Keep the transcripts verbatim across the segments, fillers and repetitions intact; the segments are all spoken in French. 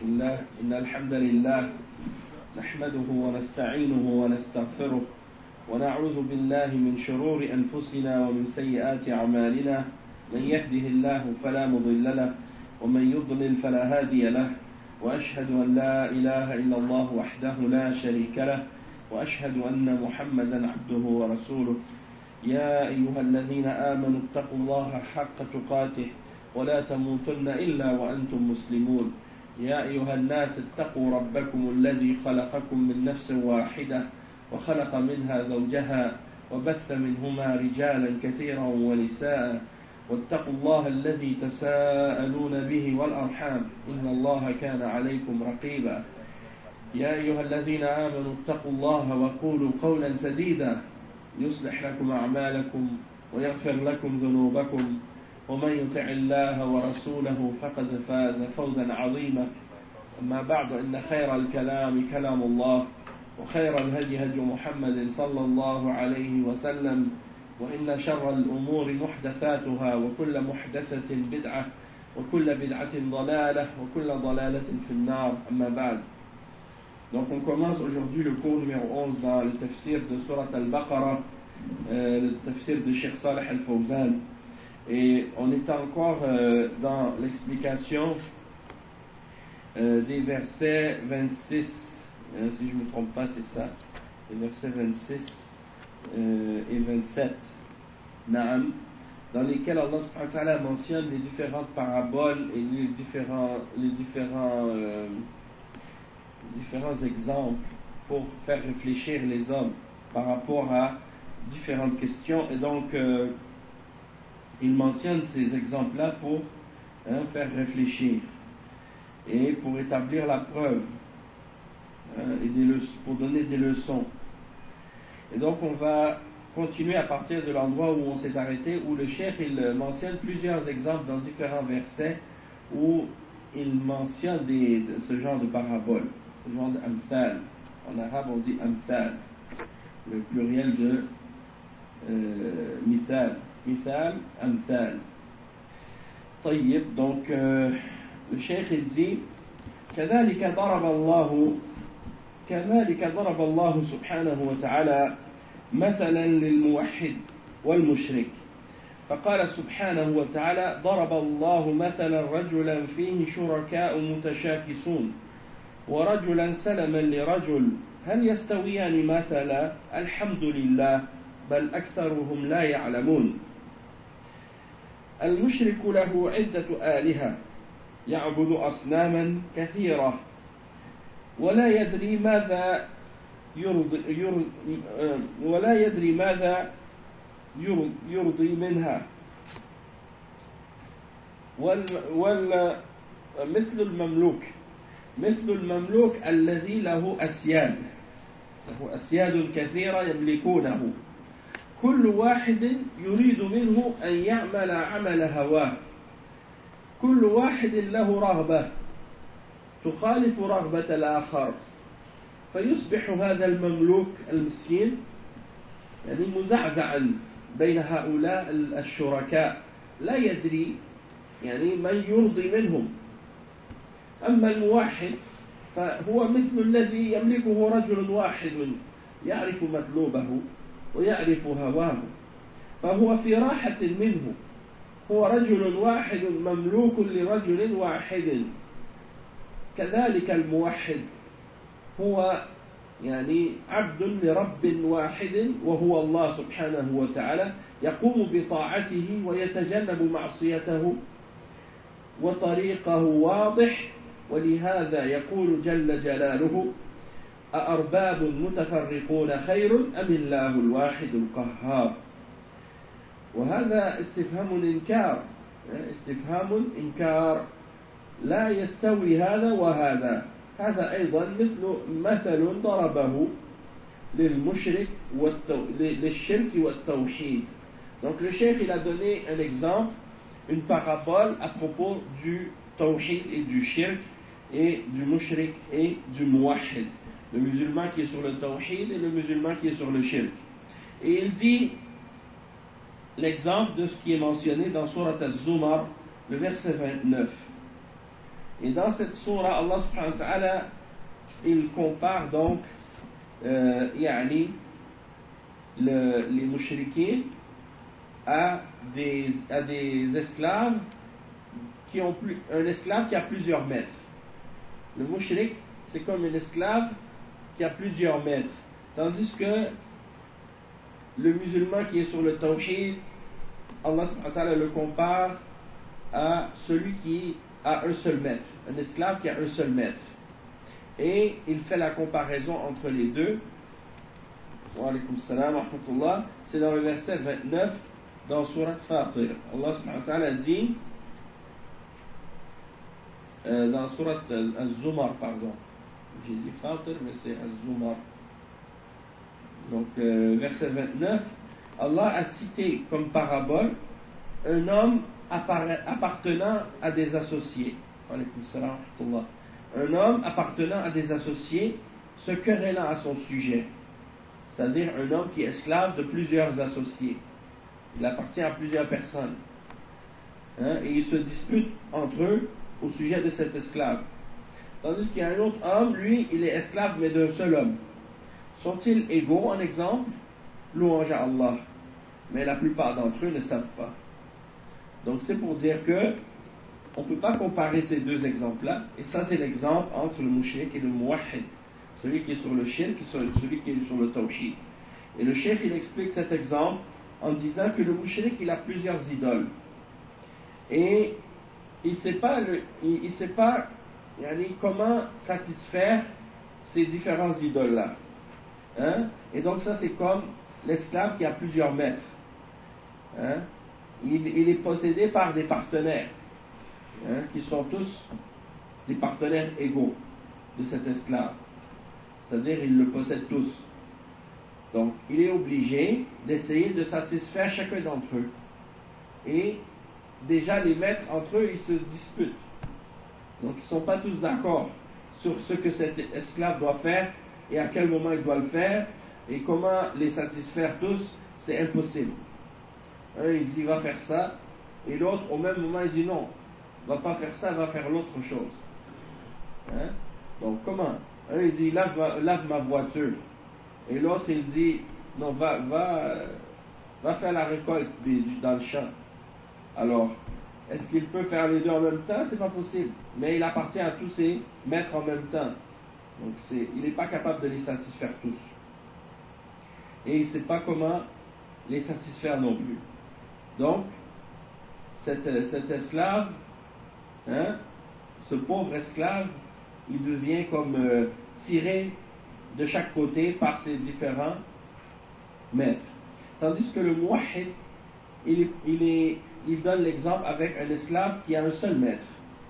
بسم الله إن الحمد لله نحمده ونستعينه ونستغفره ونعوذ بالله من شرور أنفسنا ومن سيئات أعمالنا من يهده الله فلا مضل له ومن يضلل فلا هادي له وأشهد أن لا إله إلا الله وحده لا شريك له وأشهد أن محمدا عبده ورسوله يا أيها الذين آمنوا اتقوا الله حق تقاته ولا تموتن إلا وأنتم مسلمون يا أيها الناس اتقوا ربكم الذي خلقكم من نفس واحدة وخلق منها زوجها وبث منهما رجالا كثيرا ونساء واتقوا الله الذي تساءلون به والأرحام إن الله كان عليكم رقيبا يا أيها الذين آمنوا اتقوا الله وقولوا قولا سديدا يصلح لكم أعمالكم ويغفر لكم ذنوبكم ومن يطع الله ورسوله فقد فاز فوزا عظيما أما بعد إن خير الكلام كلام الله وخير الهدي هدي محمد صلى الله عليه وسلم وإن شر الأمور محدثاتها وكل محدثة بدعة وكل بدعة ضلالة وكل ضلالة في النار أما بعد. Donc on commence aujourd'hui le cours numéro onze dans le tafsir de Surat Al-Baqarah, euh, le tafsir de Cheikh Saleh Al-Fawzan. Et on est encore euh, dans l'explication euh, des versets vingt-six, euh, si je ne me trompe pas c'est ça, les versets vingt-six euh, et vingt-sept, Naam, dans lesquels Allah subhanahu wa ta'ala mentionne les différentes paraboles et les différents, les différents, euh, différents exemples pour faire réfléchir les hommes par rapport à différentes questions. Et donc, euh, il mentionne ces exemples-là pour hein, faire réfléchir et pour établir la preuve hein, et des leçons, pour donner des leçons. Et donc on va continuer à partir de l'endroit où on s'est arrêté, où le cheikh il mentionne plusieurs exemples dans différents versets où il mentionne des, de ce genre de paraboles, ce genre d'amthal. En arabe on dit amthal, le pluriel de euh, mithal. مثال أمثال. طيب donc euh, le cheikh il dit كذلك ضرب الله كذلك ضرب الله سبحانه وتعالى مثلا للموحد والمشرك فقال سبحانه وتعالى ضرب الله مثلا رجلا فيه شركاء متشاكسون ورجلا سلما لرجل هل يستويان مثلا الحمد لله بل أكثرهم لا يعلمون. المشرك له عدة آلهة يعبد أصناما كثيرة ولا يدري ماذا يرضي, يرضي ولا يدري ماذا يرضي منها وال وال مثل المملوك مثل المملوك الذي له أسياد له أسياد كثيرة يملكونه كل واحد يريد منه أن يعمل عمل هواه كل واحد له رغبة تخالف رغبة الآخر فيصبح هذا المملوك المسكين يعني مزعزعا بين هؤلاء الشركاء لا يدري يعني من يرضي منهم. أما الموحد فهو مثل الذي يملكه رجل واحد يعرف مطلوبه ويعرف هواه فهو في راحة منه هو رجل واحد مملوك لرجل واحد. كذلك الموحد هو يعني عبد لرب واحد وهو الله سبحانه وتعالى يقوم بطاعته ويتجنب معصيته وطريقه واضح ولهذا يقول جل جلاله أأرباب متفرقون خير أم الله الواحد القهار. وهذا استفهام إنكار استفهام إنكار لا يستوي هذا وهذا. هذا أيضا مثل مثل ضربه للمشرك والتو... للشرك والتوحيد. Donc le cheikh il a donné un exemple, une parabole à propos du tawhid et du shirk et du mushrik et du muwahhid, le musulman qui est sur le tawhid et le musulman qui est sur le shirk. Et il dit l'exemple de ce qui est mentionné dans Surat Az-Zumar, le verset vingt-neuf. Et dans cette sourate, Allah subhanahu wa ta'ala, il compare donc euh, yani, le, les mouchriquins à des, à des esclaves qui ont plus, un esclave qui a plusieurs maîtres. Le mouchrik, c'est comme un esclave qui a plusieurs maîtres. Tandis que le musulman qui est sur le tawhid, Allah subhanahu wa ta'ala le compare à celui qui a un seul maître, un esclave qui a un seul maître. Et il fait la comparaison entre les deux. Wa alaykum salam wa rahmatullah. C'est dans le verset vingt-neuf dans Surat Fatir. Allah subhanahu wa ta'ala dit euh, dans Surat Az-Zumar, pardon. J'ai dit Fatir, mais c'est Az-Zumar. Donc, euh, verset vingt-neuf, Allah a cité comme parabole un homme appartenant à des associés. Wa alaykum salam wa rahmatullah. Un homme appartenant à des associés se querellant à son sujet. C'est-à-dire un homme qui est esclave de plusieurs associés. Il appartient à plusieurs personnes. Hein, et ils se disputent entre eux au sujet de cet esclave. Tandis qu'il y a un autre homme, lui, il est esclave mais d'un seul homme. Sont-ils égaux en exemple? Louange à Allah. Mais la plupart d'entre eux ne savent pas. Donc c'est pour dire que on ne peut pas comparer ces deux exemples-là. Et ça, c'est l'exemple entre le mushrik et le muwahhid. Celui qui est sur le shirk et celui qui est sur le tawhid. Et le cheikh, il explique cet exemple en disant que le mushrik, il a plusieurs idoles. Et il ne sait pas, le, il, il sait pas yani, comment satisfaire ces différents idoles-là. Hein? Et donc ça, c'est comme l'esclave qui a plusieurs maîtres. Hein? Il, il est possédé par des partenaires. Hein, qui sont tous des partenaires égaux de cet esclave. C'est-à-dire, ils le possèdent tous. Donc, il est obligé d'essayer de satisfaire chacun d'entre eux. Et déjà, les maîtres entre eux, ils se disputent. Donc, ils ne sont pas tous d'accord sur ce que cet esclave doit faire et à quel moment il doit le faire et comment les satisfaire tous. C'est impossible. Un, il dit, va faire ça, et l'autre, au même moment, il dit non. Va pas faire ça, va faire l'autre chose. Hein? Donc comment? Un il dit lave, lave ma voiture, et l'autre il dit non, va, va, va faire la récolte dans le champ. Alors, est-ce qu'il peut faire les deux en même temps? C'est pas possible. Mais il appartient à tous ces maîtres en même temps. Donc c'est, il n'est pas capable de les satisfaire tous. Et il ne sait pas comment les satisfaire non plus. Donc, cet, cet esclave, Hein, ce pauvre esclave, il devient comme euh, tiré de chaque côté par ses différents maîtres. Tandis que le muwahhid, il, il, est, il donne l'exemple avec un esclave qui a un seul maître.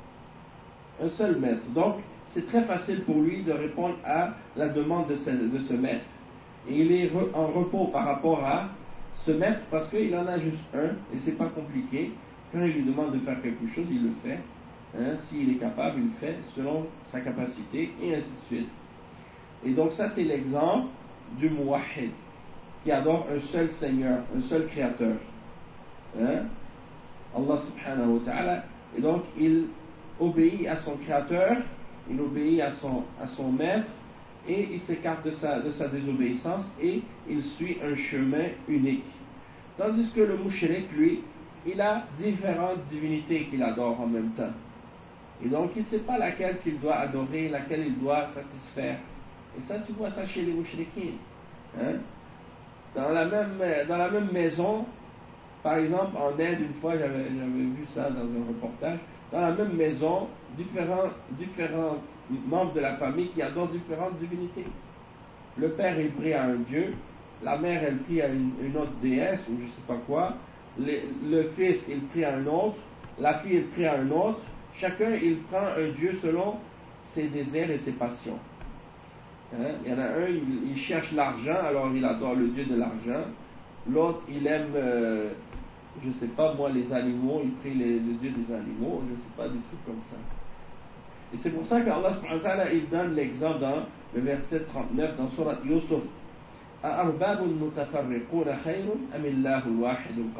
Un seul maître. Donc, c'est très facile pour lui de répondre à la demande de ce, de ce maître. Et il est re, en repos par rapport à ce maître parce qu'il en a juste un et c'est pas compliqué. Quand il lui demande de faire quelque chose, il le fait. Hein, s'il est capable, il le fait selon sa capacité, et ainsi de suite. Et donc ça, c'est l'exemple du muwahhid, qui adore un seul Seigneur, un seul Créateur. Hein? Allah subhanahu wa ta'ala. Et donc, il obéit à son Créateur, il obéit à son, à son Maître, et il s'écarte de sa, de sa désobéissance, et il suit un chemin unique. Tandis que le mushrik, lui, il a différentes divinités qu'il adore en même temps. Et donc, il ne sait pas laquelle qu'il doit adorer, laquelle il doit satisfaire. Et ça, tu vois ça chez les mouchriquins. Hein? Dans, la même, dans la même maison, par exemple, en Inde, une fois, j'avais, j'avais vu ça dans un reportage, dans la même maison, différents, différents membres de la famille qui adorent différentes divinités. Le père, il prie à un dieu, la mère, elle prie à une, une autre déesse, ou je ne sais pas quoi, le, le fils, il prie à un autre, la fille, elle prie à un autre. Chacun, il prend un Dieu selon ses désirs et ses passions. Hein? Il y en a un, il, il cherche l'argent, alors il adore le Dieu de l'argent. L'autre, il aime, euh, je ne sais pas moi, les animaux, il prie les, le Dieu des animaux, je ne sais pas, des trucs comme ça. Et c'est pour ça qu'Allah subhanahu wa ta'ala, il donne l'exemple dans le verset trente-neuf, dans Surat Yusuf.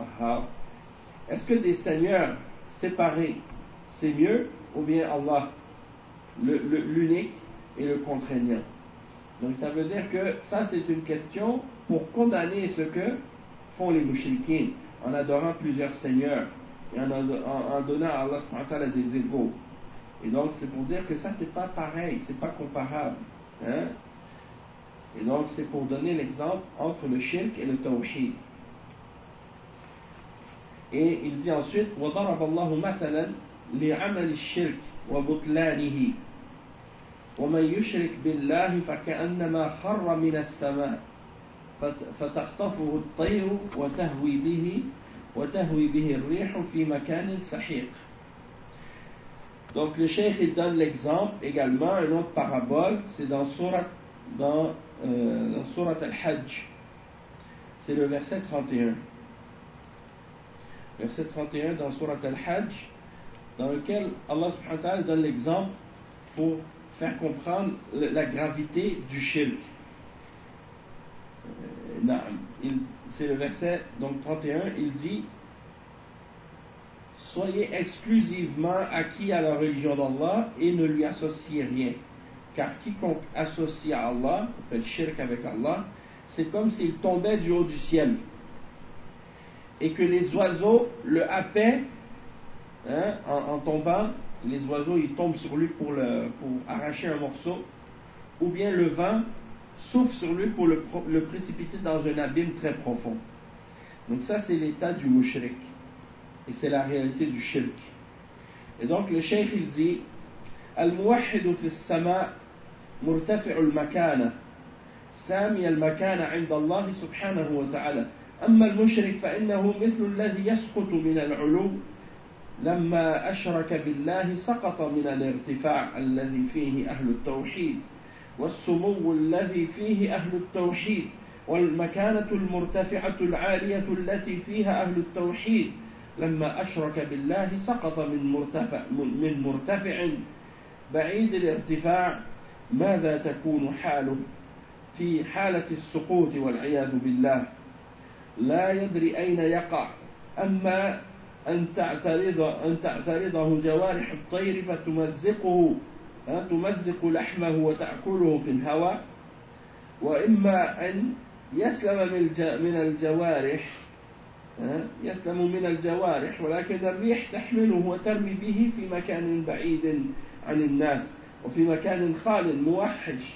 Est-ce que des seigneurs séparés, c'est mieux, ou bien Allah le, le, l'unique et le contraignant. Donc ça veut dire que ça c'est une question pour condamner ce que font les mouchriquins en adorant plusieurs seigneurs et en, en, en donnant à Allah subhanahu wa ta'ala des égaux. Et donc c'est pour dire que ça c'est pas pareil, c'est pas comparable. Hein? Et donc c'est pour donner l'exemple entre le shirk et le tawhid. Et il dit ensuite وَضَرَبَ اللَّهُ مَثَلًا لِعَمَلِ الشِّرْكِ وَبُطْلَانِهِ وَمَنْ يُشْرِكْ بِاللَّهِ فَكَأَنَّمَا خَرَّ مِنَ السَّمَاءِ فَتَخْطَفُهُ الطَّيْرُ وَتَهْوِي بِهِ وَتَهْوِي بِهِ الرِّيحُ فِي مَكَانٍ سَحِيقٍ. Donc le cheikh il donne l'exemple également, une autre parabole, c'est dans Surat, dans, euh, dans Surat Al-Hajj. C'est le verset trente et un. Verset trente et un dans Surat Al-Hajj, dans lequel Allah subhanahu wa ta'ala donne l'exemple pour faire comprendre la gravité du shirk. Euh, c'est le verset donc trente et un, il dit: soyez exclusivement acquis à la religion d'Allah et ne lui associez rien, car quiconque associe à Allah, fait le shirk avec Allah, c'est comme s'il tombait du haut du ciel et que les oiseaux le happaient, hein, en, en tombant. Les oiseaux ils tombent sur lui pour, le, pour arracher un morceau, ou bien le vent souffle sur lui pour le, le précipiter dans un abîme très profond. Donc ça c'est l'état du mushrik, et c'est la réalité du shirk. Et donc le cheikh il dit: Al-muwahhidu fi as-sama' murtafi'u al-makana sami al-makana 'inda Allah subhanahu wa ta'ala. أما المشرك فإنه مثل الذي يسقط من العلو لما أشرك بالله سقط من الارتفاع الذي فيه أهل التوحيد والسمو الذي فيه أهل التوحيد والمكانة المرتفعة العالية التي فيها أهل التوحيد لما أشرك بالله سقط من مرتفع من مرتفع بعيد الارتفاع. ماذا تكون حاله في حالة السقوط والعياذ بالله؟ لا يدري أين يقع. أما أن تعترض أن تعترضه جوارح الطير فتمزقه تمزق لحمه وتأكله في الهواء، وإما أن يسلم من الجوارح يسلم من الجوارح ولكن الريح تحمله وترمي به في مكان بعيد عن الناس وفي مكان خال موحش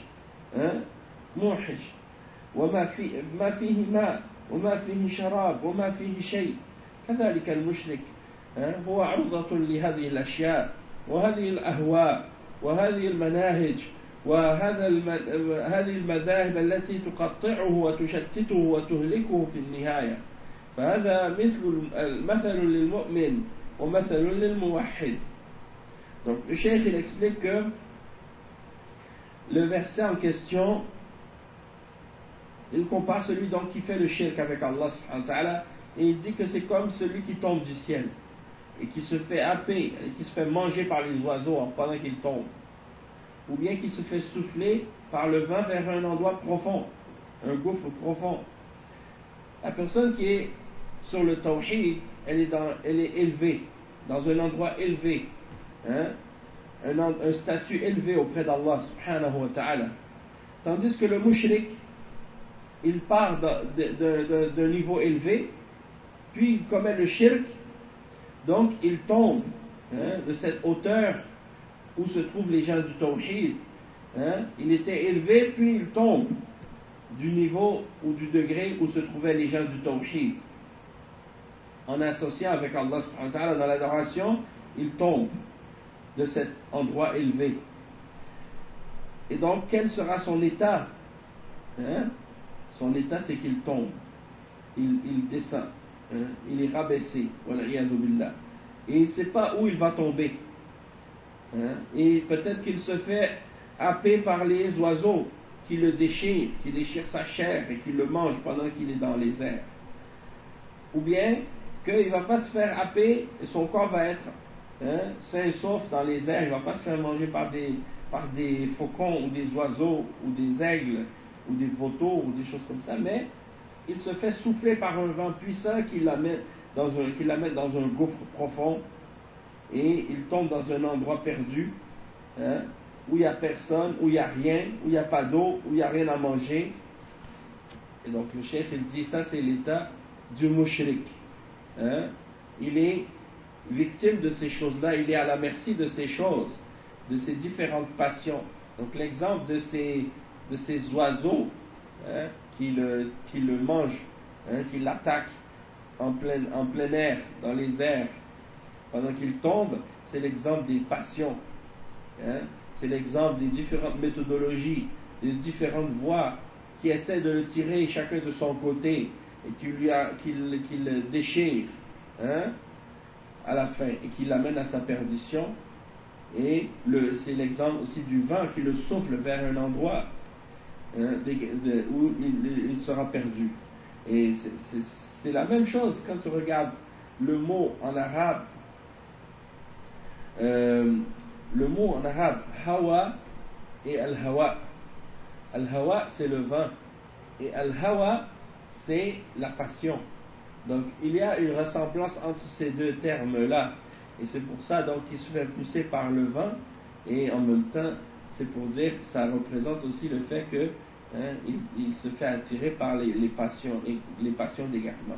موحش وما في ما فيه ماء وما فيه شراب وما فيه شيء. كذلك المشرك هو عرضة لهذه الأشياء وهذه الأهواء وهذه المناهج وهذا هذه المذاهب التي تقطعه وتشتته وتهلكه في النهاية. فهذا مثل مثل للمؤمن ومثل للموحد. Donc le cheikh il explique que le verset en question, il compare celui donc qui fait le shirk avec Allah subhanahu wa ta'ala, et il dit que c'est comme celui qui tombe du ciel et qui se fait happer et qui se fait manger par les oiseaux pendant qu'il tombe, ou bien qui se fait souffler par le vent vers un endroit profond, un gouffre profond. La personne qui est sur le tawhid, elle est, dans, elle est élevée dans un endroit élevé, hein, un, un statut élevé auprès d'Allah subhanahu wa ta'ala, tandis que le mushrik il part d'un niveau élevé, puis il commet le shirk, donc il tombe, hein, de cette hauteur où se trouvent les gens du tawhid. Hein, il était élevé, puis il tombe du niveau ou du degré où se trouvaient les gens du tawhid. En associant avec Allah subhanahu wa ta'ala dans l'adoration, il tombe de cet endroit élevé. Et donc, quel sera son état? Hein? Son état, c'est qu'il tombe, il, il descend, hein? Il est rabaissé, billah. Et il ne sait pas où il va tomber. Hein? Et peut-être qu'il se fait happer par les oiseaux qui le déchirent, qui déchirent sa chair et qui le mangent pendant qu'il est dans les airs. Ou bien qu'il ne va pas se faire happer et son corps va être, hein, sain et sauf dans les airs, il ne va pas se faire manger par des, par des faucons ou des oiseaux ou des aigles ou des vautours ou des choses comme ça, mais il se fait souffler par un vent puissant qui l'amène dans un, qui l'amène dans un gouffre profond, et il tombe dans un endroit perdu, hein, où il n'y a personne, où il n'y a rien, où il n'y a pas d'eau, où il n'y a rien à manger. Et donc le cheikh il dit ça c'est l'état du mushrik. Hein? Il est victime de ces choses-là, il est à la merci de ces choses, de ces différentes passions. Donc l'exemple de ces, de ces oiseaux hein, qui, le, qui le mangent, hein, qui l'attaquent en plein, en plein air, dans les airs, pendant qu'il tombe, c'est l'exemple des passions. Hein, c'est l'exemple des différentes méthodologies, des différentes voies qui essaient de le tirer chacun de son côté et qui, lui a, qui, qui le déchire hein, à la fin et qui l'amène à sa perdition. Et le, c'est l'exemple aussi du vent qui le souffle vers un endroit hein, de, de, où il, il sera perdu. Et c'est, c'est, c'est la même chose quand tu regardes le mot en arabe. Euh, le mot en arabe hawa et al-hawa. Al-hawa c'est le vent et al-hawa c'est la passion. Donc il y a une ressemblance entre ces deux termes là et c'est pour ça donc qu'il se fait pousser par le vent et en même temps c'est pour dire que ça représente aussi le fait que hein, il, il se fait attirer par les, les passions et les passions d'égarement.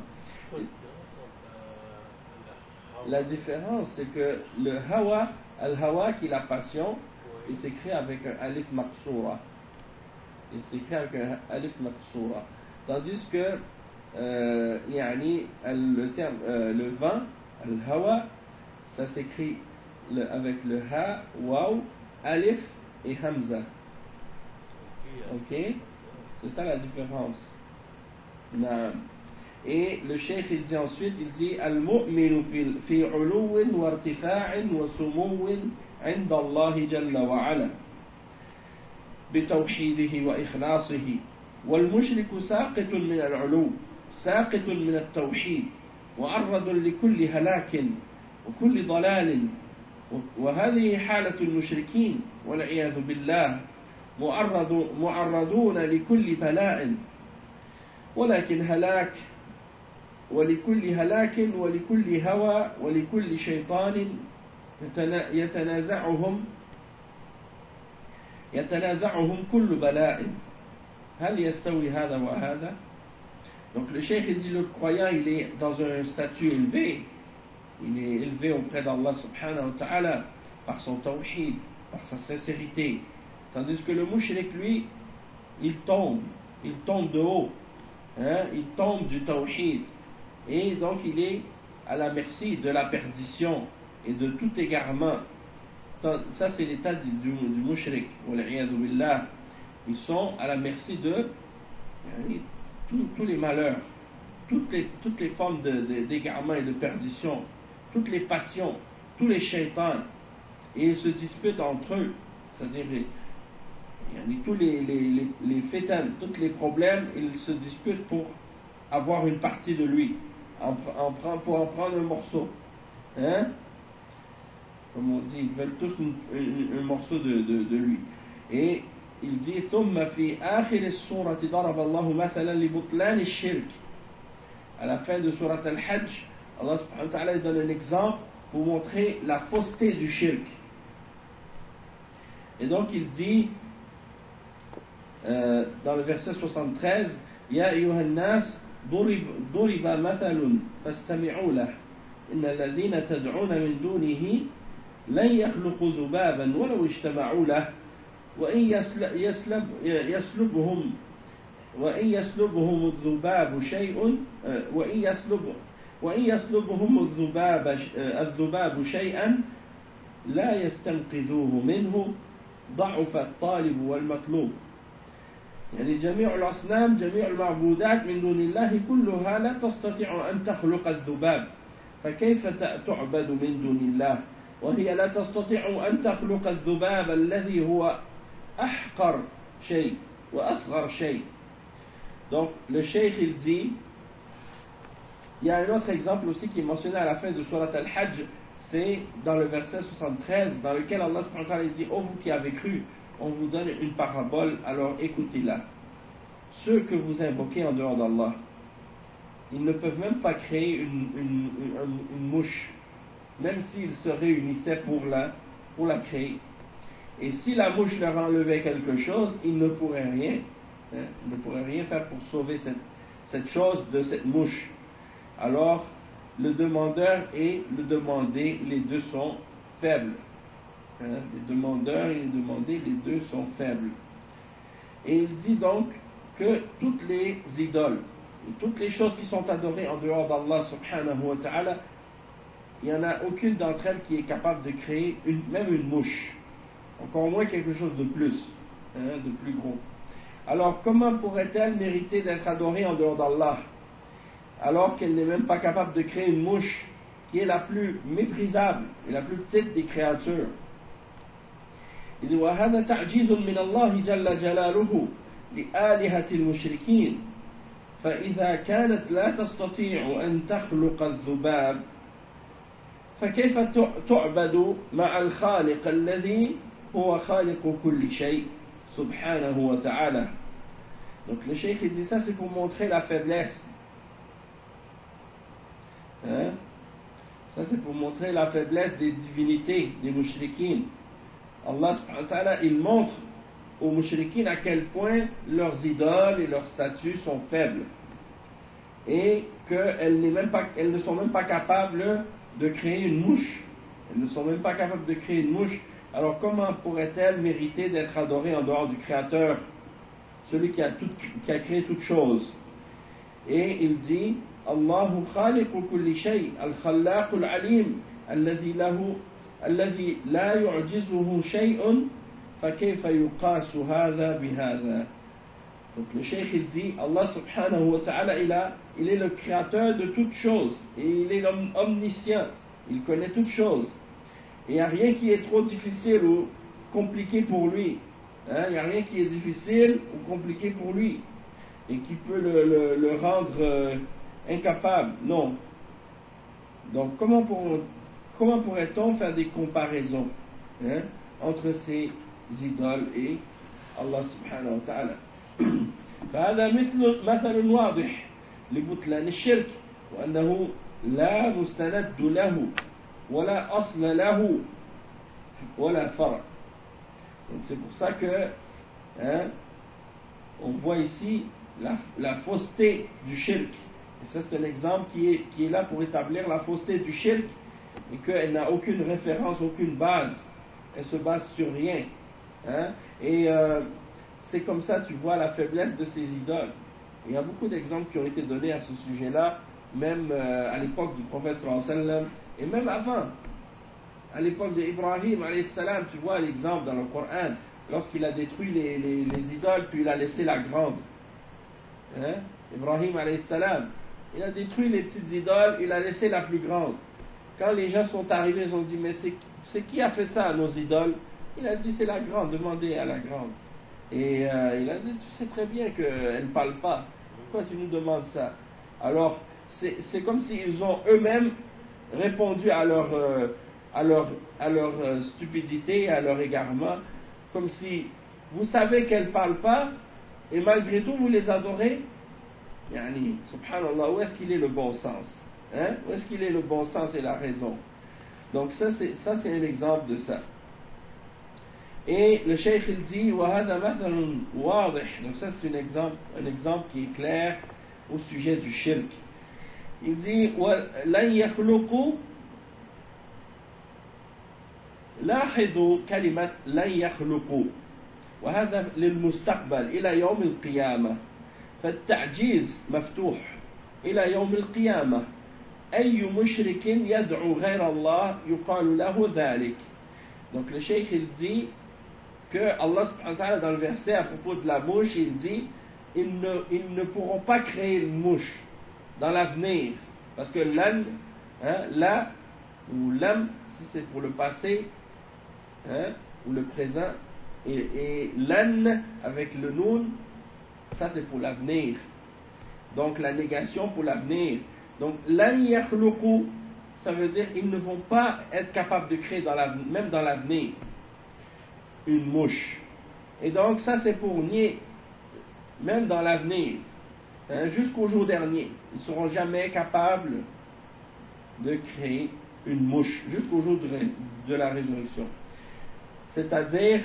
La différence c'est que le hawa, al-hawa qui est la passion, il s'écrit avec un alif maqsoura. Il s'écrit avec un alif maqsoura. Tandis que euh, yani, le terme euh, le vent, al-hawa, ça s'écrit le, avec le ha, waw, alif et hamza. Ok? C'est ça la différence. Naam. Et le cheikh il dit ensuite, il dit al-mu'minu fi uluwin wa irtifa'in wa sumuwin 'inda Allah jalla wa 'ala بتوحيده وإخلاصه والمشرك ساقط من العلو ساقط من التوحيد معرض لكل هلاك وكل ضلال وهذه حالة المشركين والعياذ بالله معرض معرضون لكل بلاء ولكن هلاك ولكل هلاك ولكل هوى ولكل شيطان يتنازعهم يتنازعهم كل بلاء هل يستوي هذا وهذا. Donc le cheikh il dit le croyant il est dans un statut élevé, il est élevé auprès d'Allah subhanahu wa ta'ala par son tawhid, par sa sincérité, tandis que le mushrik lui il tombe, il tombe de haut hein, il tombe du tawhid et donc il est à la merci de la perdition et de tout égarement. Ça c'est l'état du, du, du mushrik. Ils sont à la merci de tous, tous les malheurs, toutes les, toutes les formes de, de, d'égarement et de perdition, toutes les passions, tous les shaitans, et ils se disputent entre eux, c'est-à-dire tous les, les, les, les fétans, tous les problèmes, ils se disputent pour avoir une partie de lui, en, en, pour en prendre un morceau. Hein? Comme on dit, ils veulent tous un, un, un morceau de, de, de lui. Et il dit ثم في آخر السورة ضرب الله مثلا لبطلان الشرك. À la fin de Surat Al-Hajj, Allah subhanahu wa ta'ala donne un exemple pour montrer la fausseté du shirk. Et donc il dit euh, dans le verset soixante-treize يا أيها الناس ضرب ضرب مثل فاستمعوا له إن الذين تدعون من دونه لن يخلقوا ذبابا ولو اجتمعوا له وإن يسلب يسلبهم وإن يسلبهم الذباب شيء وإن يسلب وإن يسلبهم الذباب الذباب شيئا لا يستنقذوه منه ضعف الطالب والمطلوب. يعني جميع الأصنام جميع المعبودات من دون الله كلها لا تستطيع أن تخلق الذباب فكيف تعبد من دون الله وهي لا تستطيع أن تخلق الذباب الذي هو أحقر شيء وأصغر شيء. Donc le cheikh il dit, il y a un autre exemple aussi qui est mentionné à la fin de Surat Al-Hajj, c'est dans le verset soixante-treize dans lequel Allah subhanahu wa ta'ala dit ô vous qui avez cru, on vous donne une parabole, alors écoutez-la. Ceux que vous invoquez en dehors d'Allah, ils ne peuvent même pas créer une, une, une, une mouche, même s'ils se réunissaient pour la, pour la créer. Et si la mouche leur enlevait quelque chose, ils ne pourraient rien, hein, ils ne pourraient rien faire pour sauver cette, cette chose de cette mouche. Alors, le demandeur et le demandé, les deux sont faibles. Hein, les demandeurs et les demandés, les deux sont faibles. Et il dit donc que toutes les idoles, toutes les choses qui sont adorées en dehors d'Allah subhanahu wa ta'ala, il n'y en a aucune d'entre elles qui est capable de créer une, même une mouche. Encore moins quelque chose de plus, hein, de plus gros. Alors comment pourrait-elle mériter d'être adorée en dehors d'Allah, alors qu'elle n'est même pas capable de créer une mouche qui est la plus méprisable et la plus petite des créatures? Il dit وَهَذَا تَعْجِيزٌ مِّنَ اللَّهِ جَلَّ جَلَالُهُ لِآلِهَةِ الْمُشْرِكِينَ فإذا كانت لا تستطيع أن تخلق الذباب فكيف تعبد مع الخالق الذي هو خالق كل شيء سبحانه وتعالى. Donc le cheikh il dit ça, c'est pour montrer la faiblesse, hein? Ça c'est pour montrer la faiblesse des divinités des mouchriquines. Allah subhanahu wa ta'ala, il montre aux mouchriquines à quel point leurs idoles et leurs statues sont faibles et qu'elles ne sont même pas capables de créer une mouche. Elles ne sont même pas capables de créer une mouche. Alors comment pourrait-elle mériter d'être adorée en dehors du Créateur, celui qui a, tout, qui a créé toutes choses? Et il dit Allahu khaliqu kulli shay, al-khallaq al-alim, alladhi lahu alladhi la yu'jizuhu shay'un, fa kayfa yuqasu hadha bihadha. Donc le cheikh il dit Allah subhanahu wa ta'ala il, a, il est le créateur de toutes choses et il est omniscient, il connaît toutes choses. Il n'y a rien qui est trop difficile ou compliqué pour lui. Hein? Il n'y a rien qui est difficile ou compliqué pour lui et qui peut le, le, le rendre euh, incapable. Non. Donc comment, pour, comment pourrait-on faire des comparaisons, hein, entre ces idoles et Allah subhanahu wa ta'ala? فهذا مثل مثل واضح لبطلان الشرك وأنه لا مستند له ولا أصل له ولا فرع. Donc c'est pour ça que hein, on voit ici la, la fausseté du shirk. Et ça c'est l'exemple qui est, qui est là pour établir la fausseté du shirk et qu'elle n'a aucune référence, aucune base. Elle se base sur rien. Hein, et euh, c'est comme ça tu vois la faiblesse de ces idoles. Il y a beaucoup d'exemples qui ont été donnés à ce sujet-là, même euh, à l'époque du prophète sallallahu alayhi wa sallam, et même avant. À l'époque d'Ibrahim alayhi salam, tu vois l'exemple dans le Coran, lorsqu'il a détruit les, les, les idoles, puis il a laissé la grande. Hein? Ibrahim alayhi salam, il a détruit les petites idoles, il a laissé la plus grande. Quand les gens sont arrivés, ils ont dit, mais c'est, c'est qui a fait ça à nos idoles? Il a dit, c'est la grande, demandez à la grande. Et euh, il a dit, tu sais très bien qu'elle ne parle pas. Pourquoi tu nous demandes ça? Alors, c'est, c'est comme s'ils ont eux-mêmes répondu à leur, euh, à leur, à leur euh, stupidité, à leur égarement, comme si vous savez qu'elles ne parlent pas, et malgré tout vous les adorez. Yani, subhanallah, où est-ce qu'il est le bon sens? Hein? Où est-ce qu'il est le bon sens et la raison? Donc ça c'est, ça, c'est un exemple de ça. Et le cheikh il dit وَهَذَا مَثَلٌ وَاضِحٌ. Donc ça c'est un exemple, un exemple qui est clair au sujet du shirk. Il dit وَلَنْ يَخْلُقُوا. لاحظوا كلمة لن يخلقوا وهذا للمستقبل إلى يوم القيامة فالتعجيز مفتوح إلى يوم القيامة أي مشرك يدعو غير الله يقال له ذلك. Donc le cheikh il dit que Allah subhanahu wa ta'ala dans le verset à propos de la mouche il dit ils ne, ils ne pourront pas créer une mouche dans l'avenir parce que lan, hein, la ou lam si c'est pour le passé, hein, ou le présent, et, et lan avec le noun, ça c'est pour l'avenir. Donc la négation pour l'avenir. Donc lan yakhluqu, ça veut dire ils ne vont pas être capables de créer dans la, même dans l'avenir une mouche. Et donc ça c'est pour nier même dans l'avenir, hein, jusqu'au jour dernier. Ils ne seront jamais capables de créer une mouche jusqu'au jour de, de la résurrection. C'est-à-dire,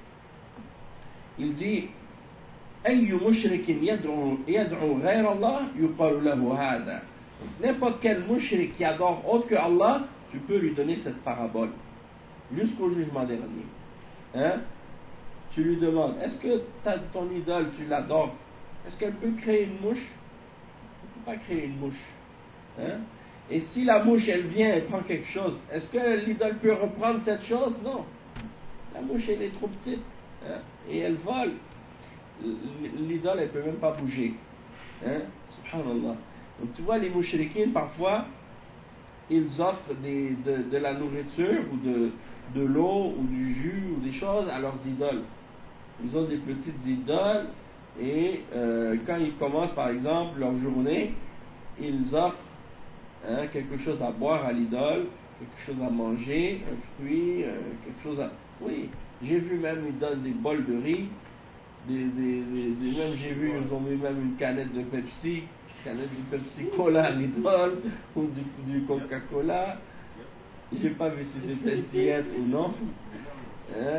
il dit أي مشرك يدعو يدعو غير الله يقال له هذا. N'importe quel mushrik qui adore autre que Allah, tu peux lui donner cette parabole jusqu'au jugement dernier. Hein? Tu lui demandes, est-ce que ton idole, tu l'adores? Est-ce qu'elle peut créer une mouche? Elle ne peut pas créer une mouche. Hein? Et si la mouche, elle vient et prend quelque chose, est-ce que l'idole peut reprendre cette chose? Non. La mouche, elle est trop petite. Hein? Et elle vole. L'idole, elle ne peut même pas bouger. Hein? Subhanallah. Donc tu vois, les mouchriquins, parfois, ils offrent des, de, de la nourriture ou de, de l'eau ou du jus ou des choses à leurs idoles. Ils ont des petites idoles et euh, quand ils commencent, par exemple, leur journée, ils offrent hein, quelque chose à boire à l'idole, quelque chose à manger, un fruit, euh, quelque chose à... Oui, j'ai vu même, ils donnent des bols de riz, des, des, des, des, même j'ai vu, ils ont mis même une canette de Pepsi, canette de Pepsi Cola à l'idole, ou du, du Coca-Cola. J'ai pas vu si c'était diète ou non. Hein?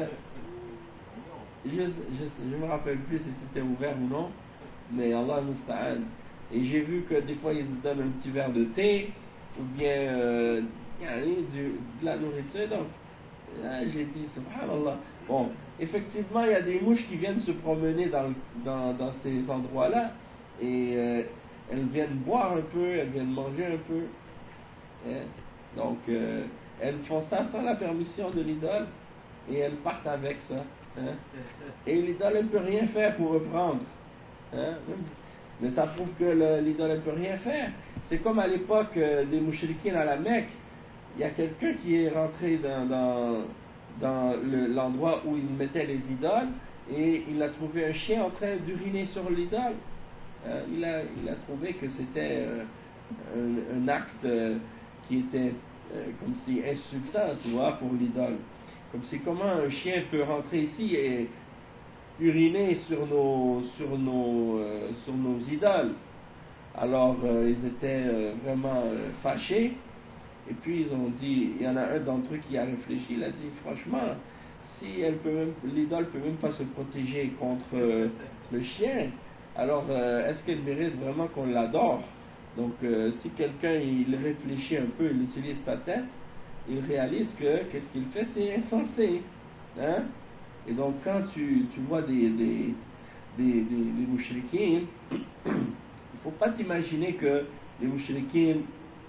Je, je, je me rappelle plus si c'était ouvert ou non, mais Allah musta'an. Et j'ai vu que des fois ils donnent un petit verre de thé, ou bien euh, du, de la nourriture. Donc, là, j'ai dit, subhanallah. Bon, effectivement, il y a des mouches qui viennent se promener dans, dans, dans ces endroits-là, et euh, elles viennent boire un peu, elles viennent manger un peu. Hein? Donc, euh, elles font ça sans la permission de l'idole, et elles partent avec ça. Hein? Et l'idole, elle ne peut rien faire pour reprendre. Hein? Mais ça prouve que l'idole, elle ne peut rien faire. C'est comme à l'époque euh, des mouchriquins à la Mecque. Il y a quelqu'un qui est rentré dans, dans, dans le, l'endroit où ils mettaient les idoles, et il a trouvé un chien en train d'uriner sur l'idole. Euh, il, a, il a trouvé que c'était euh, un, un acte euh, qui était euh, comme si insultant, tu vois, pour l'idole. Comme si comment un chien peut rentrer ici et uriner sur nos, sur nos, euh, sur nos idoles. Alors euh, ils étaient euh, vraiment euh, fâchés. Et puis ils ont dit, il y en a un d'entre eux qui a réfléchi, il a dit franchement, si elle peut même, l'idole peut même pas se protéger contre euh, le chien, alors euh, est-ce qu'elle mérite vraiment qu'on l'adore? Donc euh, si quelqu'un il réfléchit un peu, il utilise sa tête, il réalise que qu'est-ce qu'il fait, c'est insensé. Hein? Et donc quand tu, tu vois des, des, des, des, des mouchriquins, il ne faut pas t'imaginer que les mouchriquins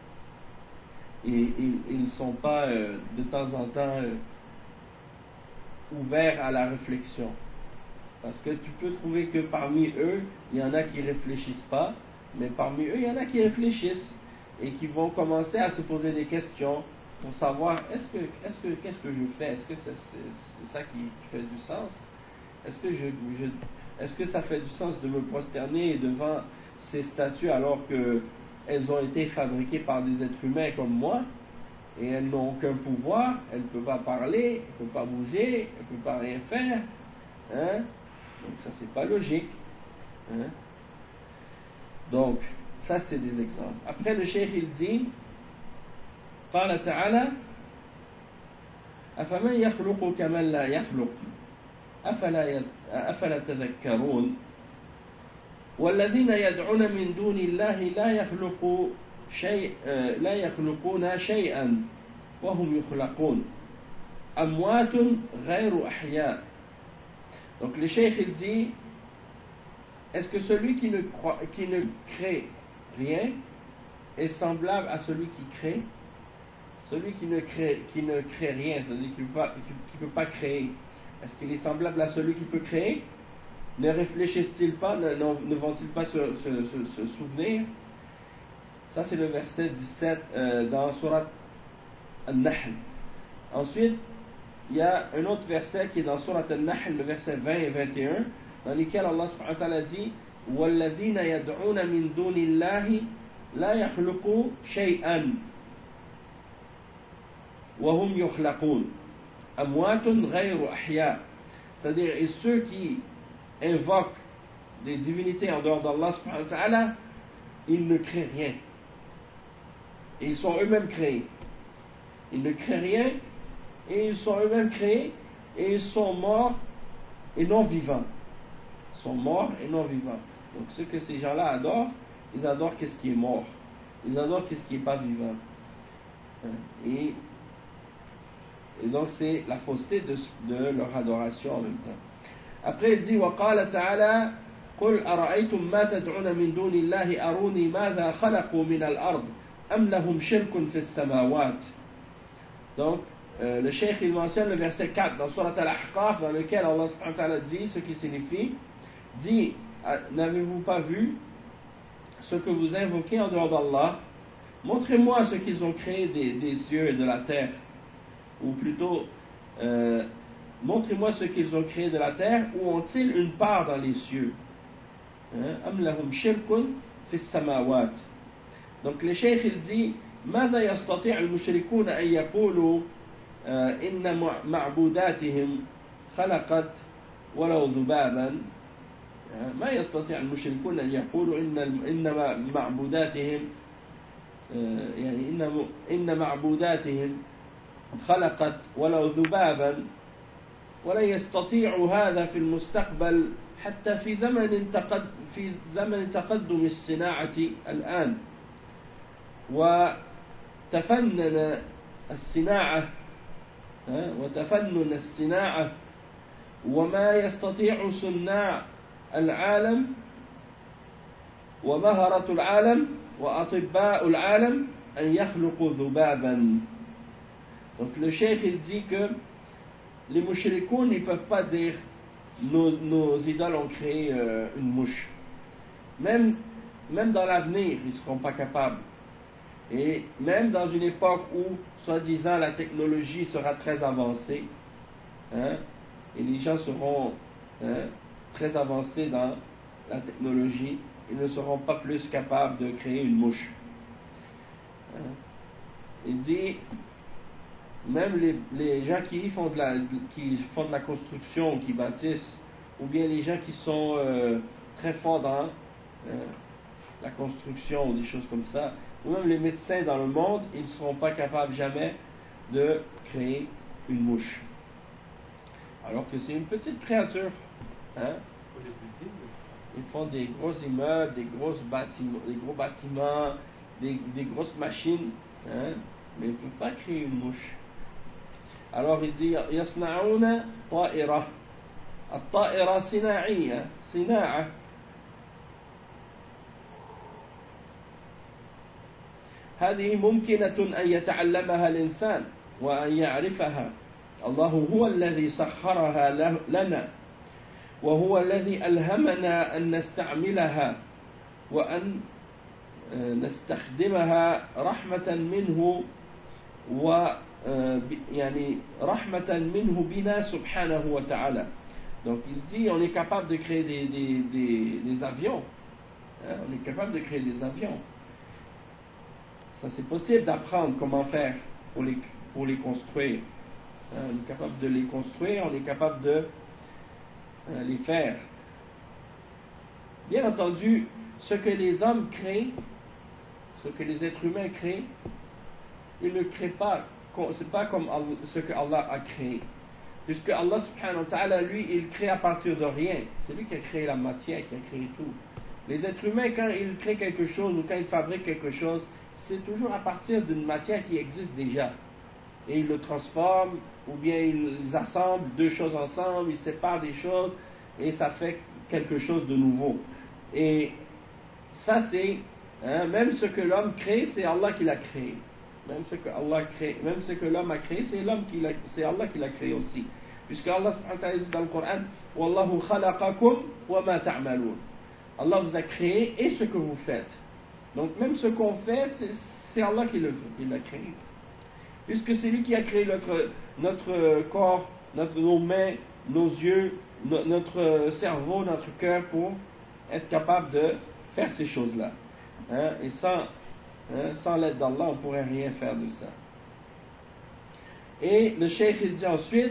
ils ne sont pas euh, de temps en temps euh, ouverts à la réflexion. Parce que tu peux trouver que parmi eux, il y en a qui ne réfléchissent pas, mais parmi eux, il y en a qui réfléchissent et qui vont commencer à se poser des questions pour savoir est-ce que, est-ce que, qu'est-ce que je fais? Est-ce que c'est, c'est, c'est ça qui, qui fait du sens? Est-ce que, je, je, est-ce que ça fait du sens de me prosterner devant ces statues alors que elles ont été fabriquées par des êtres humains comme moi, et elles n'ont aucun pouvoir, elles ne peuvent pas parler, elles ne peuvent pas bouger, elles ne peuvent pas rien faire. Hein? Donc ça, c'est pas logique. Hein? Donc, ça, c'est des exemples. Après, le cheikh, il dit, قال تعالى أفمن يخلق كمن لا يخلق أفلا أفلا تذكرون والذين يدعون من دون الله لا يخلق شيء لا يخلقون شيئا وهم يخلقون أموات غير أحياء. Donc le cheikh il dit, est-ce que celui qui ne, croit, qui ne crée rien est semblable à celui qui crée? Celui qui ne crée, qui ne crée rien, c'est-à-dire qui ne peut, peut pas créer, est-ce qu'il est semblable à celui qui peut créer? Ne réfléchissent-ils pas, ne, ne vont-ils pas se, se, se, se souvenir? Ça, c'est le verset dix-sept euh, dans Surat An-Nahl. Ensuite, il y a un autre verset qui est dans Surat An-Nahl, le verset vingt et vingt et un, dans lequel Allah subhanahu wa ta'ala dit وَالَّذِينَ يَدْعُونَ مِن دُونِ اللَّهِ لَا يَخْلُقُوا شَيْئًا وَهُمْ يُخْلَقُونَ أَمْوَاتٌ غَيْرُ أَحْيَاء. C'est-à-dire, et ceux qui invoquent des divinités en dehors d'Allah subhanahu wa ta'ala, ils ne créent rien. Et ils sont eux-mêmes créés. Ils ne créent rien, et ils sont eux-mêmes créés, et ils sont morts et non vivants. Ils sont morts et non vivants. Donc ce que ces gens-là adorent, ils adorent qu'est-ce qui est mort. Ils adorent qu'est-ce qui n'est pas vivant. Et, et donc c'est la fausseté de, de leur adoration en même temps. Après il dit وقال تعالى قل أرأيتم ما تدعون من دون الله أروني ماذا خلقوا من الأرض أم لهم شرك في السماوات. Donc euh, le cheikh il mentionne le verset quatre dans Surat Al-Ahqaf, dans lequel Allah subhanahu wa ta'ala dit ce qui signifie, dit n'avez-vous pas vu ce que vous invoquez en dehors d'Allah? Montrez-moi ce qu'ils ont créé des, des cieux et de la terre, ou plutôt euh, montrez-moi ce qu'ils ont créé de la terre, ou ont-ils une part dans les cieux? Am lahum shirkun fi samawat. Donc le cheikh il dit ماذا يستطيع المشركون أن يقولوا إن معبوداتهم خلقت ولو ذبابا. ما يستطيع المشركون أن يقولوا إن إن معبوداتهم يعني إن إن معبوداتهم خلقت ولو ذبابا، ولا يستطيع هذا في المستقبل حتى في زمن تقد في زمن تقدم الصناعة الآن وتفنن الصناعة وتفنن الصناعة وما يستطيع صناع العالم ومهرة العالم وأطباء العالم أن يخلقوا ذبابا. Donc le cheikh il dit que les mouchrikoun ne peuvent pas dire nos, nos idoles ont créé euh, une mouche. Même, même dans l'avenir, ils ne seront pas capables. Et même dans une époque où, soi-disant, la technologie sera très avancée, hein, et les gens seront hein, très avancés dans la technologie, ils ne seront pas plus capables de créer une mouche. Hein. Il dit, même les, les gens qui font, de la, qui font de la construction, qui bâtissent, ou bien les gens qui sont euh, très forts dans euh, la construction ou des choses comme ça, ou même les médecins dans le monde, ils ne seront pas capables jamais de créer une mouche. Alors que c'est une petite créature. Hein? Ils font des gros immeubles, des, grosses bâtiments, des gros bâtiments, des, des grosses machines, hein? Mais ils ne peuvent pas créer une mouche. Alors il dit يصنعون طائرة. الطائرة صناعية صناعة. هذه ممكنة أن يتعلمها الإنسان وأن يعرفها. الله هو الذي سخرها لنا وهو الذي ألهمنا أن نستعملها وأن نستخدمها رحمة منه و يعني رحمة منه بنا سبحانه وتعالى. Donc il dit on est capable de créer des, des, des, des avions. On est capable de créer des avions. Ça c'est possible d'apprendre comment faire pour les, pour les construire. On est capable de les construire, on est capable de euh, les faire. Bien entendu, ce que les hommes créent, ce que les êtres humains créent, ils ne créent pas, c'est pas comme ce que Allah a créé. Puisque Allah subhanahu wa ta'ala, lui, il crée à partir de rien. C'est lui qui a créé la matière, qui a créé tout. Les êtres humains, quand ils créent quelque chose ou quand ils fabriquent quelque chose, c'est toujours à partir d'une matière qui existe déjà. Et ils le transforment, ou bien ils assemblent deux choses ensemble, ils séparent des choses, et ça fait quelque chose de nouveau. Et ça c'est, hein, même ce que l'homme crée, c'est Allah qui l'a créé. Même ce que Allah crée, même ce que l'homme a créé, c'est l'homme qui l'a, c'est Allah qui l'a créé aussi. Puisque Allah subhanahu wa ta'ala dit dans le Coran, Wallahu khalaqakum wa ma ta'malun. Allah vous a créé et ce que vous faites. Donc même ce qu'on fait, c'est, c'est Allah qui, le, qui l'a créé. Puisque c'est lui qui a créé notre, notre corps, notre, nos mains, nos yeux, no, notre cerveau, notre cœur pour être capable de faire ces choses-là. Hein? Et sans, hein, sans l'aide d'Allah, on ne pourrait rien faire de ça. Et le cheikh il dit ensuite,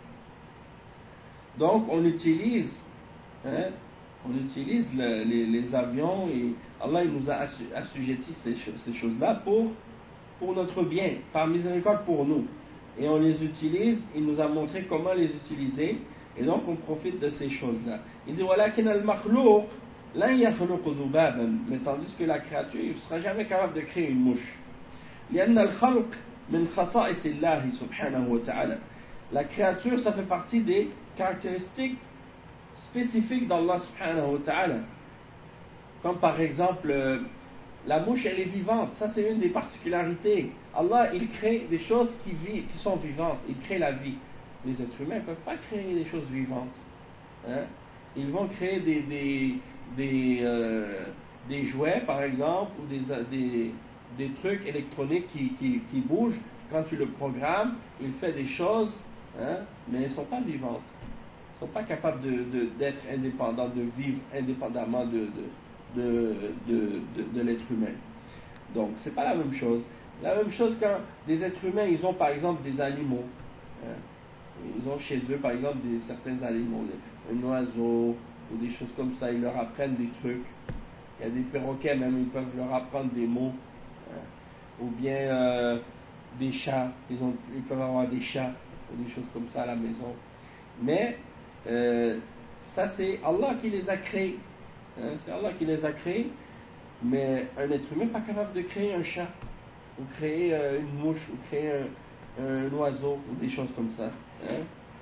donc on utilise, hein, on utilise le, les, les avions et Allah il nous a assujetti ces, ces choses-là pour, pour notre bien, par miséricorde pour nous. et on les utilise, il nous a montré comment les utiliser, et donc on profite de ces choses-là. Il dit وَلَكِنَ الْمَخْلُوقِ لَنْ يَخْلُقُ ذُبَابًا, mais tandis que la créature, il ne sera jamais capable de créer une mouche. لأن الخلق من خصائص الله سبحانه وتعالى. La créature, ça fait partie des caractéristiques spécifiques d'Allah subhanahu wa ta'ala. Comme par exemple, euh, la mouche, elle est vivante. Ça, c'est une des particularités. Allah, il crée des choses qui, vivent, qui sont vivantes. Il crée la vie. Les êtres humains ne peuvent pas créer des choses vivantes. Hein? Ils vont créer des, des, des, euh, des jouets, par exemple, ou des, des, des trucs électroniques qui, qui, qui bougent. Quand tu le programmes, il fait des choses, hein, mais elles ne sont pas vivantes. Ils ne sont pas capables de, de, d'être indépendants, de vivre indépendamment de, de, de, de, de, de l'être humain. Donc, ce n'est pas la même chose. La même chose quand des êtres humains, ils ont par exemple des animaux. Hein, ils ont chez eux, par exemple, des, certains animaux, un oiseau ou des choses comme ça. Ils leur apprennent des trucs. Il y a des perroquets même, ils peuvent leur apprendre des mots. Hein, ou bien euh, des chats. Ils, ont, ils peuvent avoir des chats ou des choses comme ça à la maison. Mais euh, ça, c'est Allah qui les a créés. Hein, c'est Allah qui les a créés. Mais un être humain n'est pas capable de créer un chat, ou créer euh, une mouche, ou créer un, un oiseau, ou des choses comme ça. Hein?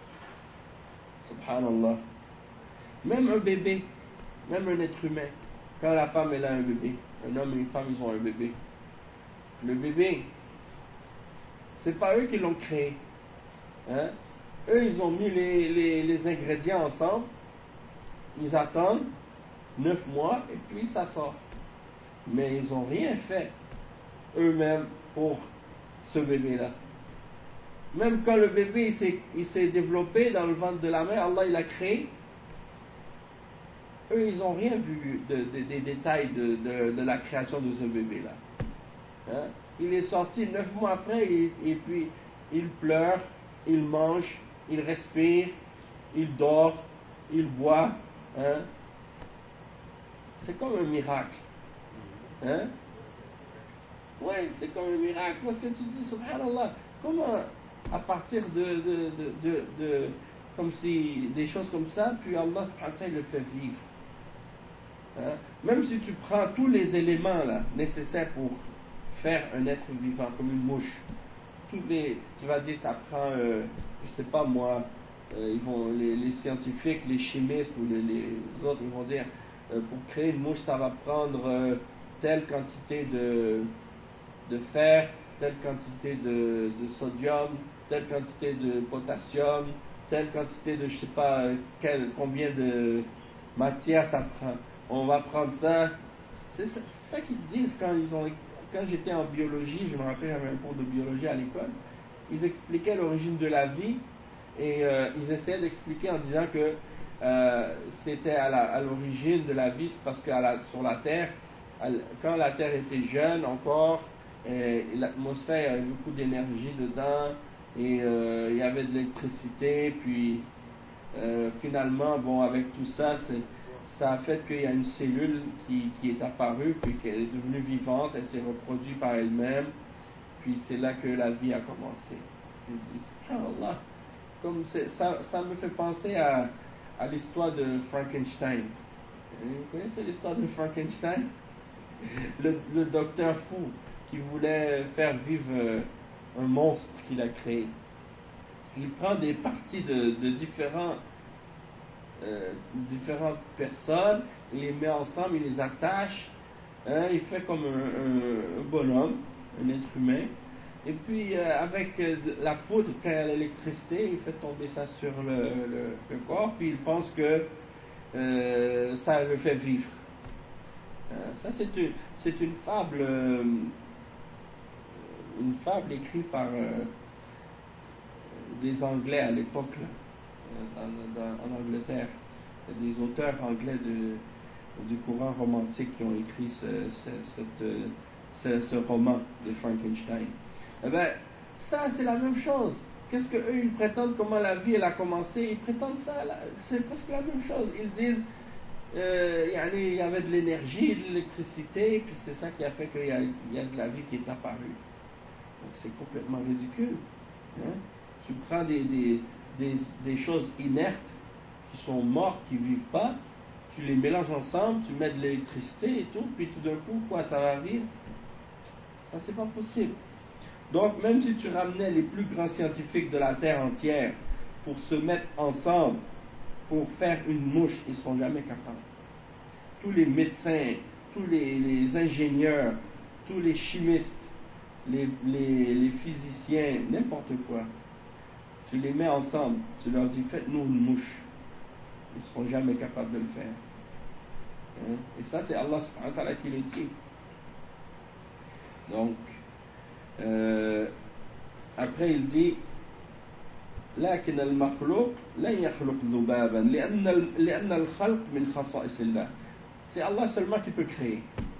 Subhanallah. Même un bébé, même un être humain, quand la femme elle a un bébé, un homme et une femme ils ont un bébé. Le bébé, c'est pas eux qui l'ont créé. Hein? Eux ils ont mis les, les, les ingrédients ensemble, ils attendent neuf mois et puis ça sort. Mais ils n'ont rien fait eux-mêmes pour ce bébé-là. Même quand le bébé il s'est, il s'est développé dans le ventre de la mère, Allah il l'a créé, eux ils n'ont rien vu de, de, des détails de, de, de la création de ce bébé-là. Hein? Il est sorti neuf mois après et, et puis il pleure, il mange, il respire, il dort, il boit. Hein? C'est comme un miracle. Hein? Oui, c'est comme un miracle. Parce que tu dis, subhanallah, comment à partir de, de, de, de, de comme si des choses comme ça, puis Allah subhanahu wa ta'ala le fait vivre. Hein? Même si tu prends tous les éléments là, nécessaires pour faire un être vivant, comme une mouche, tous les, tu vas dire, ça prend, euh, je sais pas moi, euh, ils vont, les, les scientifiques, les chimistes ou les, les autres, ils vont dire, euh, pour créer une mouche, ça va prendre euh, telle quantité de, de fer, telle quantité de, de sodium, telle quantité de potassium, telle quantité de je sais pas quel, combien de matière ça prend. On va prendre ça. C'est ça, c'est ça qu'ils disent quand ils ont. Quand j'étais en biologie, je me rappelle, j'avais un cours de biologie à l'école, ils expliquaient l'origine de la vie et euh, ils essayaient d'expliquer en disant que euh, c'était à, la, à l'origine de la vie, c'est parce que à la, sur la Terre, à, quand la Terre était jeune encore, et l'atmosphère, il y avait beaucoup d'énergie dedans, et euh, il y avait de l'électricité, puis euh, finalement, bon, avec tout ça, c'est, ça a fait qu'il y a une cellule qui, qui est apparue, puis qu'elle est devenue vivante, elle s'est reproduite par elle-même, puis c'est là que la vie a commencé. Je dis, subhanallah, comme c'est, ça, ça me fait penser à, à l'histoire de Frankenstein. Vous connaissez l'histoire de Frankenstein? Le, le docteur fou qui voulait faire vivre un monstre qu'il a créé. Il prend des parties de, de différents, euh, différentes personnes, il les met ensemble, il les attache, hein, il fait comme un, un, un bonhomme, un être humain, et puis euh, avec euh, la foudre, quand il y a l'électricité, il fait tomber ça sur le, le, le corps, puis il pense que euh, ça le fait vivre. Ça, c'est une, c'est une fable, euh, une fable écrite par euh, des Anglais à l'époque, là, dans, dans, en Angleterre. Il y a des auteurs anglais de, du courant romantique qui ont écrit ce, ce, cette, ce, ce roman de Frankenstein. Eh bien, ça, c'est la même chose. Qu'est-ce qu'eux, ils prétendent, comment la vie, elle a commencé? Ils prétendent ça, là, c'est presque la même chose. Ils disent... Euh, il y avait de l'énergie, de l'électricité, puis c'est ça qui a fait qu'il y a, il y a de la vie qui est apparue. Donc c'est complètement ridicule. Hein? Tu prends des, des, des, des choses inertes qui sont mortes, qui ne vivent pas, tu les mélanges ensemble, tu mets de l'électricité et tout, puis tout d'un coup, quoi, ça va vivre? Ça, c'est pas possible. Donc, même si tu ramenais les plus grands scientifiques de la Terre entière pour se mettre ensemble, pour faire une mouche, ils ne seront jamais capables. Tous les médecins, tous les, les ingénieurs, tous les chimistes, les, les, les physiciens, n'importe quoi, tu les mets ensemble, tu leur dis, faites-nous une mouche. Ils ne seront jamais capables de le faire. Hein? Et ça, c'est Allah subhanahu wa ta'ala qui le dit. Donc, euh, après il dit لكن المخلوق لن يخلق ذبابا لأن لأن الخلق من خصائص الله. C'est Allah seulement qui peut créer.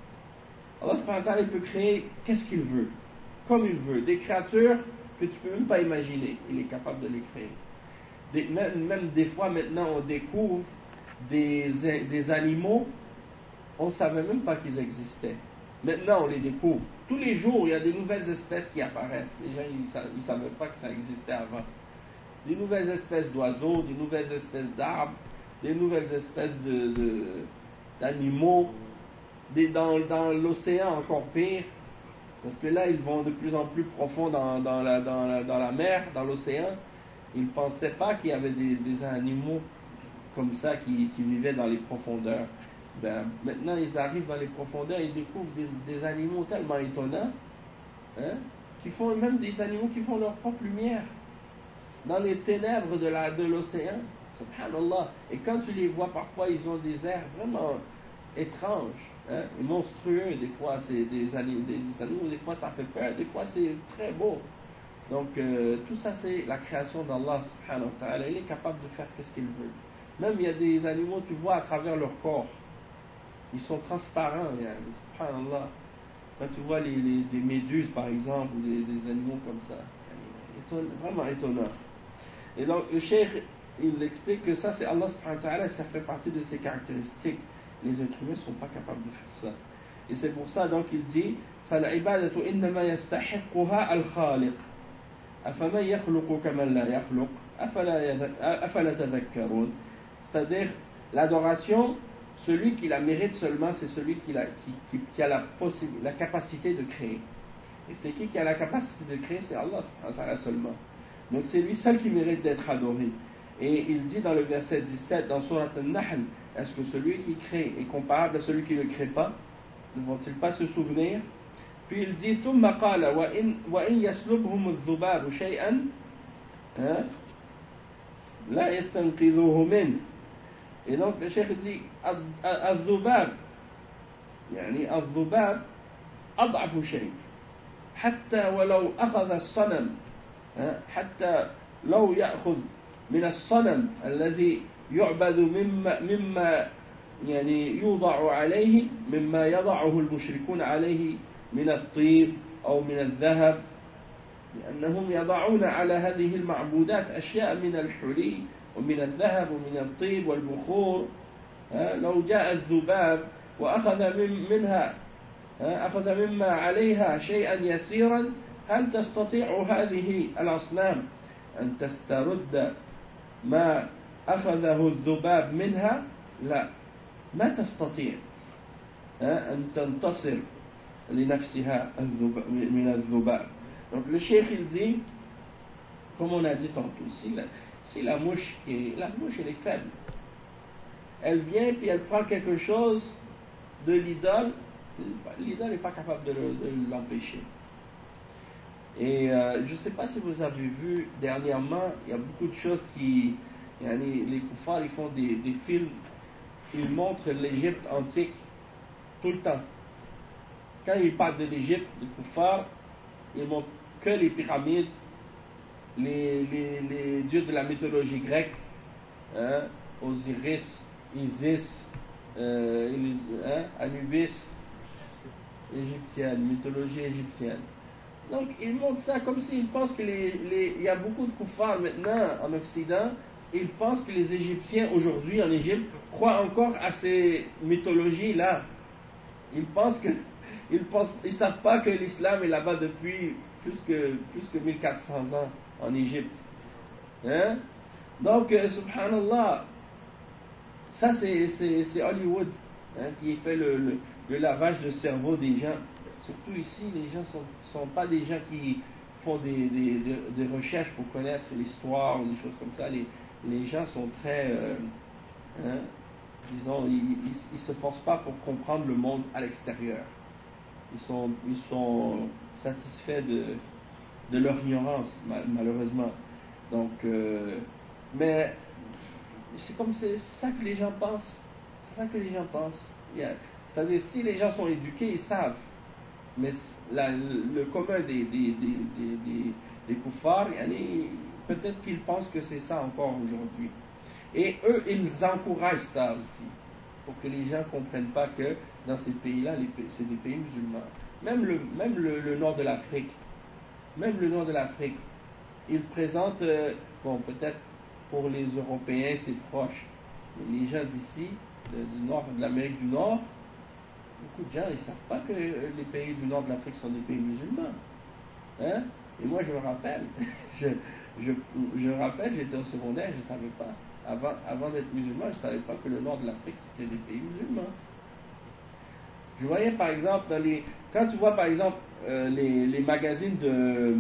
Allah subhanahu wa ta'ala il peut créer qu'est-ce qu'il veut, comme il veut, des créatures que tu ne peux même pas imaginer, il est capable de les créer. Des, même, même des fois maintenant on découvre des, des animaux, on ne savait même pas qu'ils existaient. Maintenant on les découvre. Tous les jours il y a des nouvelles espèces qui apparaissent. Les gens ils ne savaient pas que ça existait avant. Des nouvelles espèces d'oiseaux, des nouvelles espèces d'arbres, des nouvelles espèces de, de, d'animaux, des, dans, dans l'océan encore pire, parce que là ils vont de plus en plus profond dans, dans, la, dans, la, dans la mer, dans l'océan. Ils ne pensaient pas qu'il y avait des, des animaux comme ça qui, qui vivaient dans les profondeurs. Ben, maintenant ils arrivent dans les profondeurs et ils découvrent des, des animaux tellement étonnants, hein, qui font même des animaux qui font leur propre lumière dans les ténèbres de, la, de l'océan. Subhanallah. Et quand tu les vois parfois, ils ont des airs vraiment étranges, hein, et monstrueux. Des fois c'est des animaux, des animaux, des fois ça fait peur, des fois c'est très beau. Donc euh, tout ça c'est la création d'Allah subhanahu wa ta'ala. Il est capable de faire ce qu'il veut. Même il y a des animaux, tu vois à travers leur corps, ils sont transparents, yani, subhanallah. Quand tu vois les, les, des méduses par exemple, ou des, des animaux comme ça, yani, vraiment étonnant. Et donc le cheikh il explique que ça c'est Allah subhanahu wa ta'ala, ça fait partie de ses caractéristiques. Les êtres humains ne sont pas capables de faire ça. Et c'est pour ça donc il dit فَالْعِبَادَةُ إِنَّمَا يَسْتَحِقُّهَا الْخَالِقُ أَفَمَنْ يَخْلُقُ كَمَنْ لَا يَخْلُقُ أَفَلَا تَذَكَّرُونَ. C'est-à-dire l'adoration, celui qui la mérite seulement, c'est celui qui, la, qui, qui, qui a la, la capacité de créer. Et c'est qui qui a la capacité de créer? C'est Allah subhanahu wa ta'ala seulement. Donc c'est lui seul qui mérite d'être adoré. Et il dit dans le verset dix-sept, dans Surat Al-Nahl, est-ce que celui qui crée est comparable à celui qui ne crée pas? Ne vont-ils pas se souvenir? Puis il dit, ثُمَّ قَالَ وَإِنْ يَسْلُبْهُمُ الذُّبَابُ شَيْئًا لَا يَسْتَنْقِذُوهُ مِنْهُ. Et donc le cheikh dit, الذُّبَابُ يعني الذُّبَابُ أضعف شيء حتى ولو أخذ الصنم حتى لو يأخذ من الصنم الذي يعبد مما, مما يعني يوضع عليه مما يضعه المشركون عليه من الطيب أو من الذهب، لأنهم يضعون على هذه المعبودات أشياء من الحلي ومن الذهب ومن الطيب والبخور. لو جاء الذباب وأخذ من منها أخذ مما عليها شيئا يسيرا، هل تستطيع هذه الأصنام أن تسترد ما أخذه الذباب منها؟ لا، ما تستطيع أن تنتصر لنفسها من الذباب. Donc le cheikh il dit, comme on a dit tantôt, si la, si la mouche, est, la mouche elle est faible, elle vient puis elle prend quelque chose de l'idole, l'idole n'est pas capable de, le, de l'empêcher. Et euh, je ne sais pas si vous avez vu dernièrement, il y a beaucoup de choses qui, yani, les koufars ils font des, des films, ils montrent l'Égypte antique tout le temps. Quand ils parlent de l'Égypte, les koufars, ils montrent que les pyramides, les, les, les dieux de la mythologie grecque, hein, Osiris, Isis, euh, hein, Anubis, égyptienne, mythologie égyptienne. Donc ils montrent ça comme s'ils pensent que les, les, il y a beaucoup de koufars maintenant en Occident, ils pensent que les Égyptiens aujourd'hui en Égypte croient encore à ces mythologies là. Ils pensent que ils pensent, ils savent pas que l'islam est là-bas depuis plus que, plus que mille quatre cents ans en Égypte. Hein? Donc, euh, subhanallah, ça c'est, c'est, c'est Hollywood, hein, qui fait le, le, le lavage de cerveau des gens. Surtout ici, les gens ne sont, sont pas des gens qui font des, des, des, des recherches pour connaître l'histoire ou des choses comme ça. Les, les gens sont très, euh, hein, disons, ils ne se forcent pas pour comprendre le monde à l'extérieur. Ils sont, ils sont satisfaits de, de leur ignorance, malheureusement. Donc, euh, mais c'est comme c'est, c'est ça que les gens pensent. C'est ça que les gens pensent. Yeah. C'est-à-dire, si les gens sont éduqués, ils savent. Mais la, le, le commun des, des, des, des, des, des koufars, peut-être qu'ils pensent que c'est ça encore aujourd'hui. Et eux, ils encouragent ça aussi, pour que les gens ne comprennent pas que dans ces pays-là, les, c'est des pays musulmans. Même le, même le, le nord de l'Afrique, même le nord de l'Afrique, ils présentent, euh, bon, peut-être pour les Européens, c'est proche, mais les gens d'ici, de, du nord, de l'Amérique du Nord, beaucoup de gens, ils ne savent pas que les pays du nord de l'Afrique sont des pays musulmans. Hein? Et moi, je me rappelle, je, je, je me rappelle, j'étais au secondaire, je ne savais pas. Avant, avant d'être musulman, je ne savais pas que le nord de l'Afrique, c'était des pays musulmans. Je voyais, par exemple, dans les, quand tu vois, par exemple, euh, les, les magazines de,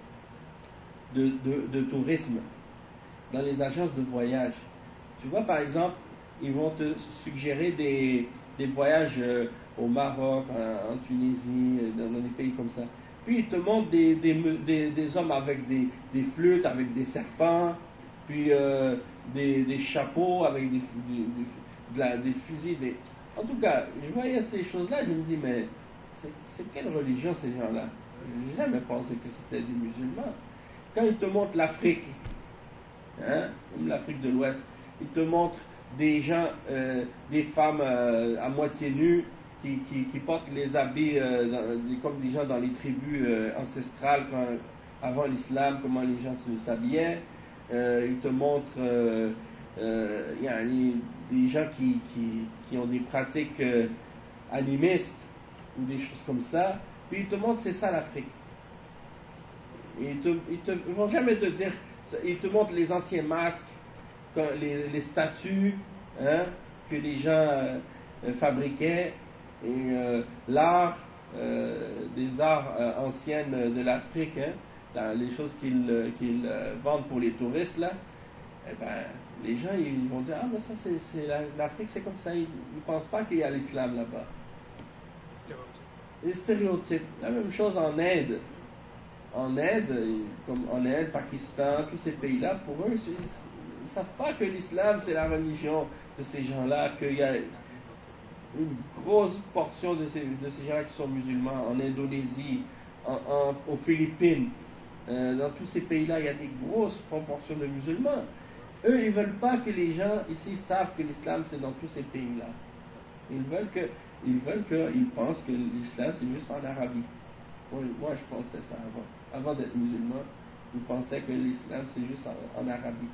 de, de, de tourisme, dans les agences de voyage, tu vois, par exemple, ils vont te suggérer des, des voyages euh, au Maroc, en, en Tunisie, dans, dans des pays comme ça. Puis ils te montrent des, des, des, des hommes avec des, des flûtes, avec des serpents, puis euh, des, des chapeaux avec des, des, des, de la, des fusils. Des... En tout cas, je voyais ces choses-là, je me dis, mais c'est, c'est quelle religion ces gens-là? Je n'ai jamais pensé que c'était des musulmans. Quand ils te montrent l'Afrique, hein, comme l'Afrique de l'Ouest, ils te montrent des gens, euh, des femmes euh, à moitié nues qui, qui, qui portent les habits euh, dans, comme des gens dans les tribus euh, ancestrales quand, avant l'islam, comment les gens se, s'habillaient. Euh, ils te montrent euh, euh, y a des gens qui, qui, qui ont des pratiques euh, animistes ou des choses comme ça. Puis ils te montrent c'est ça l'Afrique. Et ils ne te, te, vont jamais te dire, ils te montrent les anciens masques, les, les statues hein, que les gens euh, fabriquaient et euh, l'art euh, des arts euh, anciennes de l'Afrique, hein, dans les choses qu'ils, euh, qu'ils euh, vendent pour les touristes là, eh ben, les gens ils vont dire ah mais ça c'est, c'est la, l'Afrique c'est comme ça, ils ne pensent pas qu'il y a l'islam là-bas. Les stéréotypes. La même chose en Inde. En Inde, comme en Inde, Pakistan, tous ces pays-là, pour eux, ils ne savent pas que l'islam, c'est la religion de ces gens-là, qu'il y a une grosse portion de ces, de ces gens-là qui sont musulmans, en Indonésie, en, en, aux Philippines, euh, dans tous ces pays-là, il y a des grosses proportions de musulmans. Eux, ils ne veulent pas que les gens ici savent que l'islam, c'est dans tous ces pays-là. Ils veulent que, ils veulent qu'ils pensent que l'islam, c'est juste en Arabie. Moi, je pensais ça avant. Avant d'être musulman, je pensais que l'islam, c'est juste en, en Arabie.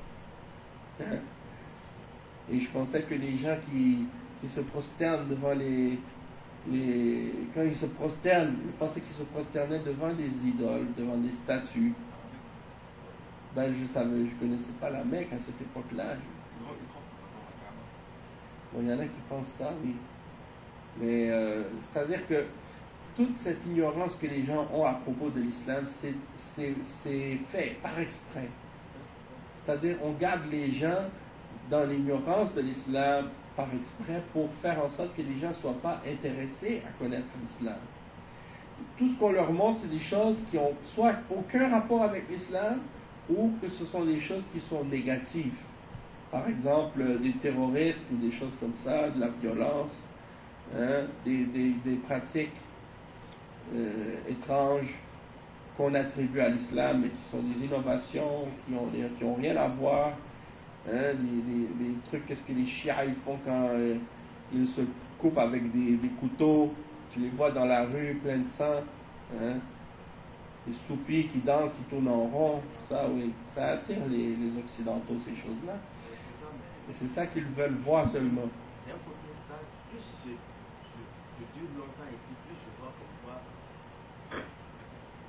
Et je pensais que les gens qui, qui se prosternent devant les, les... Quand ils se prosternent, je pensais qu'ils se prosternaient devant des idoles, devant des statues. Ben, je savais, je connaissais pas la Mecque à cette époque-là. Je... Bon, il y en a qui pensent ça, oui. Mais, euh, c'est-à-dire que toute cette ignorance que les gens ont à propos de l'islam, c'est, c'est, c'est fait par exprès. C'est-à-dire, on garde les gens dans l'ignorance de l'islam par exprès pour faire en sorte que les gens ne soient pas intéressés à connaître l'islam. Tout ce qu'on leur montre, c'est des choses qui ont soit aucun rapport avec l'islam ou que ce sont des choses qui sont négatives. Par exemple, des terroristes ou des choses comme ça, de la violence, hein, des, des, des pratiques Euh, étranges qu'on attribue à l'islam, mais qui sont des innovations, qui n'ont qui ont rien à voir. Hein, les, les, les trucs, qu'est-ce que les chiites ils font quand euh, ils se coupent avec des, des couteaux, tu les vois dans la rue, plein de sang. Hein, les soufis qui dansent, qui tournent en rond, ça, oui, ça attire les, les occidentaux, ces choses-là. Et c'est ça qu'ils veulent voir seulement. D'un côté, ça, plus je, je, je dure longtemps ici, plus je vois pourquoi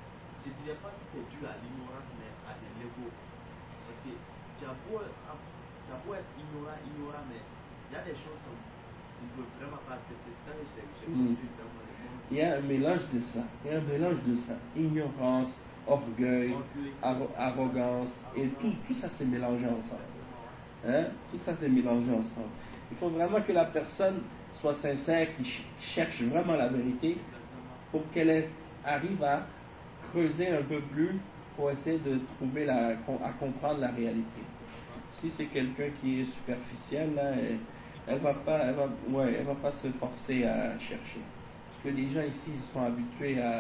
je ne dirais pas que c'est dû à l'ignorance, mais à de l'ego. Parce que tu as beau, tu as beau être ignorant, ignorant, mais il y a des choses comme ils ne veulent vraiment pas accepter. C'est ça que j'ai j'ai Mm. compris vraiment le monde. Il y a un mélange de ça. Il y a un mélange de ça. Ignorance, orgueil, arro- arrogance, et tout, tout ça c'est mélangé ensemble. Hein? Tout ça c'est mélangé ensemble. Il faut vraiment que la personne soit sincère, qu'il ch- cherche vraiment la vérité pour qu'elle ait- arrive à creuser un peu plus pour essayer de trouver la, à comprendre la réalité. Si c'est quelqu'un qui est superficiel, là, elle, elle va pas, elle va, ouais, elle va pas se forcer à chercher. Parce que les gens ici ils sont habitués à,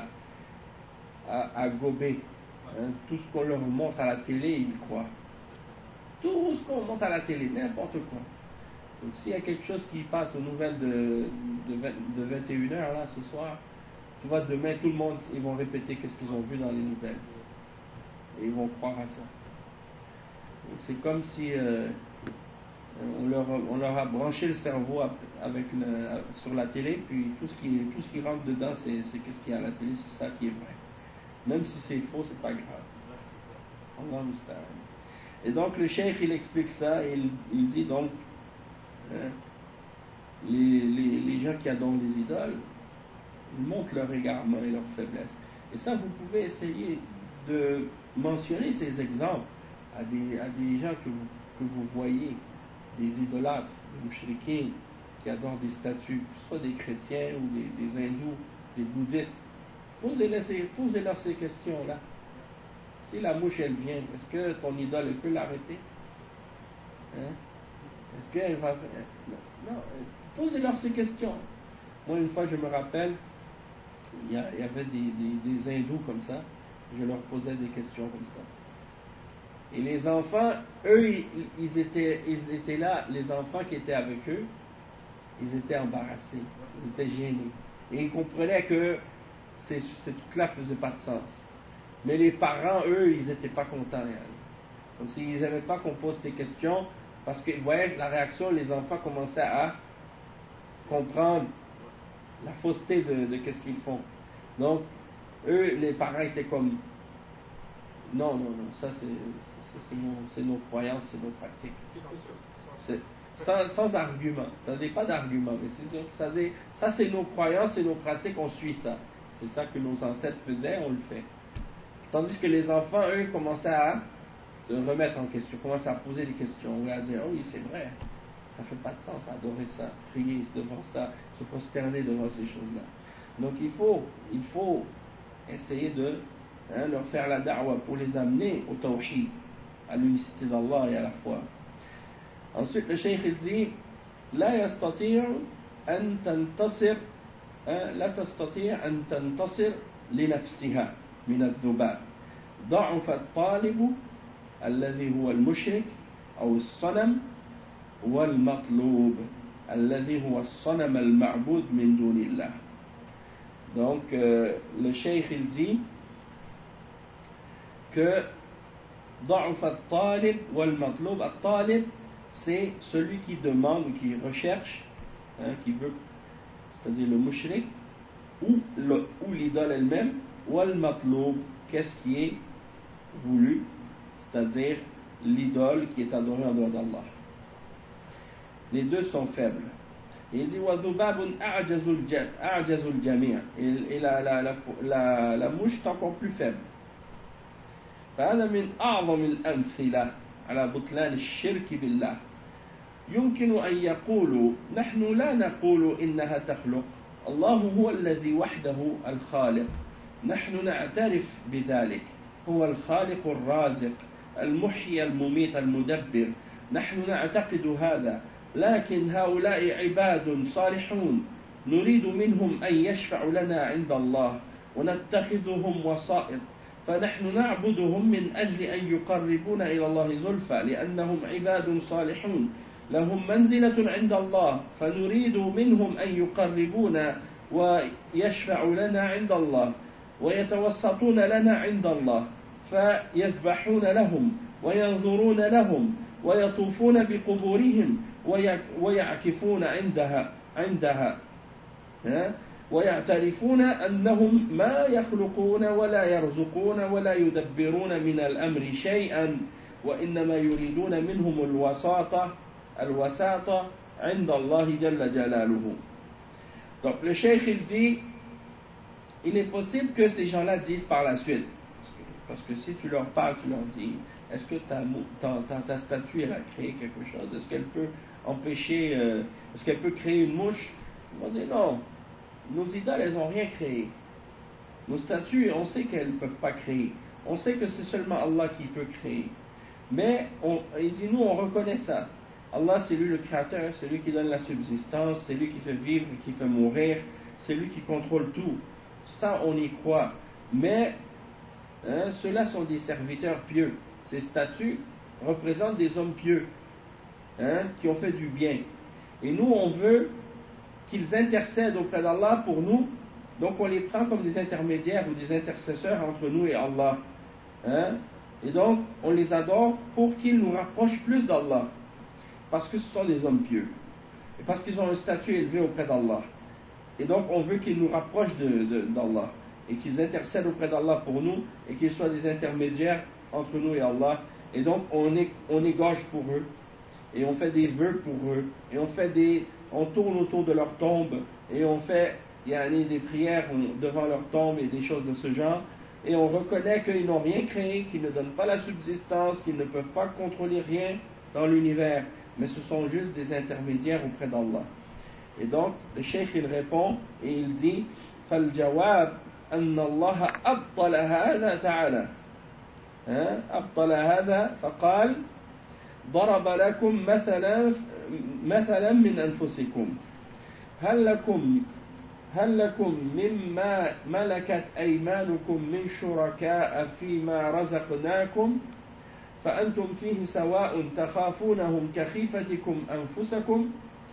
à, à gober. Hein. Tout ce qu'on leur montre à la télé, ils croient. Tout ce qu'on montre à la télé, n'importe quoi. Donc s'il y a quelque chose qui passe aux nouvelles de, de, de vingt et une heures là ce soir, tu vois, demain tout le monde, ils vont répéter qu'est-ce qu'ils ont vu dans les nouvelles. Et ils vont croire à ça. Donc c'est comme si euh, on, leur, on leur a branché le cerveau avec le, sur la télé, puis tout ce qui, tout ce qui rentre dedans, c'est, c'est qu'est-ce qu'il y a à la télé, c'est ça qui est vrai. Même si c'est faux, c'est pas grave. Allah musta'an. Et donc le cheikh il explique ça, et il, il dit donc hein, les, les, les gens qui adorent les idoles, ils montrent leur égarement et leur faiblesse. Et ça, vous pouvez essayer de mentionner ces exemples à des, à des gens que vous, que vous voyez, des idolâtres, des mouchriquins, qui adorent des statues, que ce soit des chrétiens ou des, des hindous, des bouddhistes. Posez-leur ces, posez-leur ces questions-là. Si la mouche, elle vient, est-ce que ton idole, elle peut l'arrêter? Hein? Est-ce qu'elle va... Non, non. Posez-leur ces questions. Moi, une fois, je me rappelle, il y, a, il y avait des, des, des hindous comme ça, je leur posais des questions comme ça. Et les enfants, eux, ils, ils, étaient, ils étaient là, les enfants qui étaient avec eux, ils étaient embarrassés, ils étaient gênés. Et ils comprenaient que ces, ces trucs-là ne faisaient pas de sens. Mais les parents, eux, ils n'étaient pas contents. Comme s'ils n'aimaient pas qu'on pose ces questions, parce qu'ils voyaient la réaction, les enfants commençaient à comprendre la fausseté de, de qu'est-ce qu'ils font. Donc, eux, les parents étaient comme, non, non, non, ça c'est, c'est, c'est, nos, c'est nos croyances, c'est nos pratiques. C'est, sans, sans argument, ça n'est pas d'argument, mais c'est, ça, dit, ça c'est nos croyances, c'est nos pratiques, on suit ça. C'est ça que nos ancêtres faisaient, on le fait. Tandis que les enfants, eux, commençaient à se remettre en question, commençaient à poser des questions, ou à dire, oh oui, c'est vrai, ça ne fait pas de sens, adorer ça, prier devant ça, se prosterner devant ces choses-là. Donc il faut, il faut essayer de hein, leur faire la da'wa pour les amener au tawhid, à l'unicité d'Allah et à la foi. Ensuite, le cheikh il dit, لا يستطيع أن تنتصر لا تستطيع أن تنتصر لنفسها من الذباب. ضعف الطالب الذي هو المشرك أو الصنم والمطلوب الذي هو الصنم المعبود من دون الله. Donc euh, le cheikh il dit que ضعف الطالب والمطلوب. الطالب c'est celui qui demande ou qui recherche, hein, qui veut, c'est-à-dire le mushrik ou, le, ou l'idole elle-même, ou al-matloub, qu'est-ce qui est voulu, c'est-à-dire l'idole qui est adorée en dehors d'Allah. Les deux sont faibles. Et il dit وَذُبَابٌ أَعْجَزُ الْجَمِيعِ. Et la, la, la, la, la mouche est encore plus faible. فهذا من أعظم الأمثلة على بطلان الشرك بالله. يمكن أن يقولوا نحن لا نقول إنها تخلق، الله هو الذي وحده الخالق، نحن نعترف بذلك، هو الخالق الرازق المحيي المميت المدبر، نحن نعتقد هذا، لكن هؤلاء عباد صالحون نريد منهم أن يشفعوا لنا عند الله ونتخذهم وسائط، فنحن نعبدهم من أجل أن يقربونا إلى الله زلفى لأنهم عباد صالحون لهم منزلة عند الله، فنريد منهم أن يقربونا ويشفعوا لنا عند الله ويتوسطون لنا عند الله، فيذبحون لهم وينظرون لهم ويطوفون بقبورهم ويعكفون عندها عندها ويعترفون أنهم ما يخلقون ولا يرزقون ولا يدبرون من الأمر شيئا وإنما يريدون منهم الوساطة الوساطة عند الله جل جلاله. Donc le cheikh il dit, il est possible que ces gens-là disent par la suite, parce que si tu leur parles, tu leur dis, est-ce que ta, ta, ta, ta statue elle a créé quelque chose? Est-ce qu'elle peut empêcher, euh, est-ce qu'elle peut créer une mouche? Ils vont dire non, nos idoles elles n'ont rien créé. Nos statues, on sait qu'elles ne peuvent pas créer. On sait que c'est seulement Allah qui peut créer. Mais on, il dit nous on reconnaît ça. Allah c'est lui le créateur, c'est lui qui donne la subsistance, c'est lui qui fait vivre, qui fait mourir, c'est lui qui contrôle tout. Ça on y croit. Mais hein, ceux-là sont des serviteurs pieux. Ces statues représentent des hommes pieux hein, qui ont fait du bien. Et nous on veut qu'ils intercèdent auprès d'Allah pour nous. Donc on les prend comme des intermédiaires ou des intercesseurs entre nous et Allah. Hein? Et donc on les adore pour qu'ils nous rapprochent plus d'Allah. Parce que ce sont des hommes pieux. Et parce qu'ils ont un statut élevé auprès d'Allah. Et donc on veut qu'ils nous rapprochent de, de, d'Allah. Et qu'ils intercèdent auprès d'Allah pour nous. Et qu'ils soient des intermédiaires entre nous et Allah. Et donc on, est, on égorge pour eux. Et on fait des vœux pour eux. Et on fait des... on tourne autour de leur tombe. Et on fait yani, des prières devant leur tombe et des choses de ce genre. Et on reconnaît qu'ils n'ont rien créé, qu'ils ne donnent pas la subsistance, qu'ils ne peuvent pas contrôler rien dans l'univers. Mais ce sont juste des intermédiaires auprès d'Allah. Et donc, le cheikh il répond et il dit فالجواب أن الله أبطل هذا تعالى أبطل هذا فقال ضرب لكم مثلا مثلا من أنفسكم هل لكم هل لكم مما ملكت أيمانكم من شركاء فيما رزقناكم فأنتم فيه سواء تخافونهم كخيفتكم أنفسكم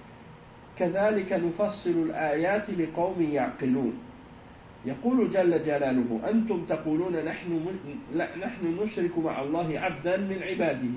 كذلك نفصل الآيات لقوم يعقلون يقول جل جلاله أنتم تقولون نحن نحن نشرك مع الله عبدا من عباده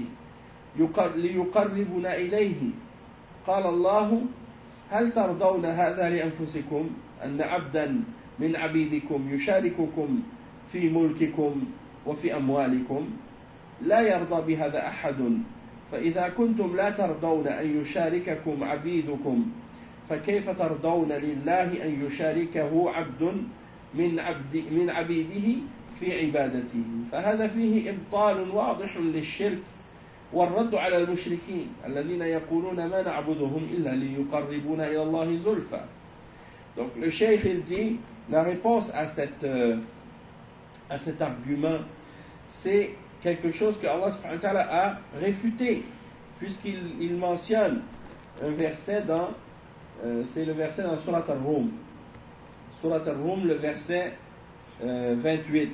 ليقربنا إليه قال الله هل ترضون هذا لأنفسكم أن عبدا من عبيدكم يشارككم في ملككم وفي أموالكم لا يرضى بهذا أحد فإذا كنتم لا ترضون أن يشارككم عبيدكم فكيف ترضون لله أن يشاركه عبد من, عبد من عبيده في عبادته فهذا فيه إبطال واضح للشرك والرد على المشركين الذين يقولون ما نعبدهم إلا ليقربونا إلى الله زلفى. Donc le cheikh il dit la réponse à, cette, euh, à cet argument c'est quelque chose que Allah subhanahu wa ta'ala a réfuté puisqu'il il mentionne un verset dans euh, c'est le verset dans Surat Ar-Rum Surat Ar-Rum le verset euh, vingt-huit.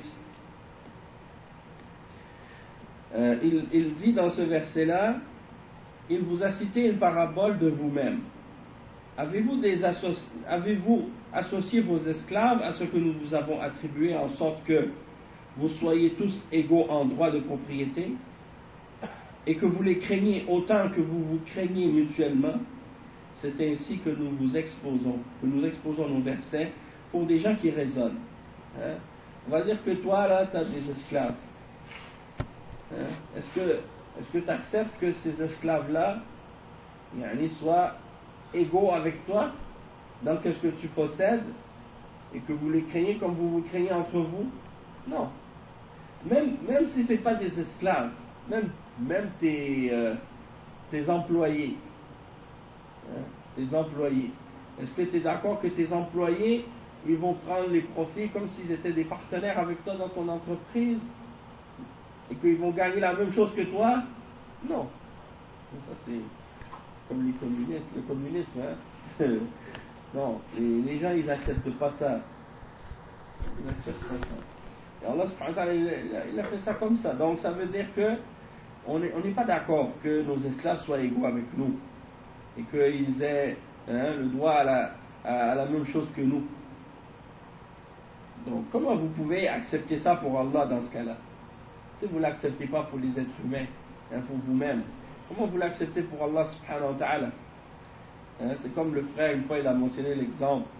Euh, il, il dit dans ce verset-là, il vous a cité une parabole de vous-même. Avez-vous, des associ... Avez-vous associé vos esclaves à ce que nous vous avons attribué en sorte que vous soyez tous égaux en droit de propriété et que vous les craignez autant que vous vous craignez mutuellement? C'est ainsi que nous vous exposons, que nous exposons nos versets pour des gens qui raisonnent. Hein? On va dire que toi, là, tu as des esclaves. Hein? Est-ce que est-ce que tu acceptes que ces esclaves-là yani, soient égaux avec toi dans ce que tu possèdes et que vous les craignez comme vous vous craignez entre vous? Non. Même, même si ce n'est pas des esclaves, même, même tes, euh, tes employés, hein, tes employés, est-ce que tu es d'accord que tes employés ils vont prendre les profits comme s'ils étaient des partenaires avec toi dans ton entreprise et qu'ils vont gagner la même chose que toi? Non. Ça c'est comme les communistes, le communisme, hein? Non, les, les gens ils n'acceptent pas ça. Ils n'acceptent pas ça. Et Allah subhanahu wa ta'ala, il, il a fait ça comme ça. Donc ça veut dire que on n'est on pas d'accord que nos esclaves soient égaux avec nous et qu'ils aient hein, le droit à la, à, à la même chose que nous. Donc comment vous pouvez accepter ça pour Allah dans ce cas-là? Si vous ne l'acceptez pas pour les êtres humains, hein, pour vous-même, comment vous l'acceptez pour Allah subhanahu wa ta'ala? Hein, c'est comme le frère, une fois il a mentionné l'exemple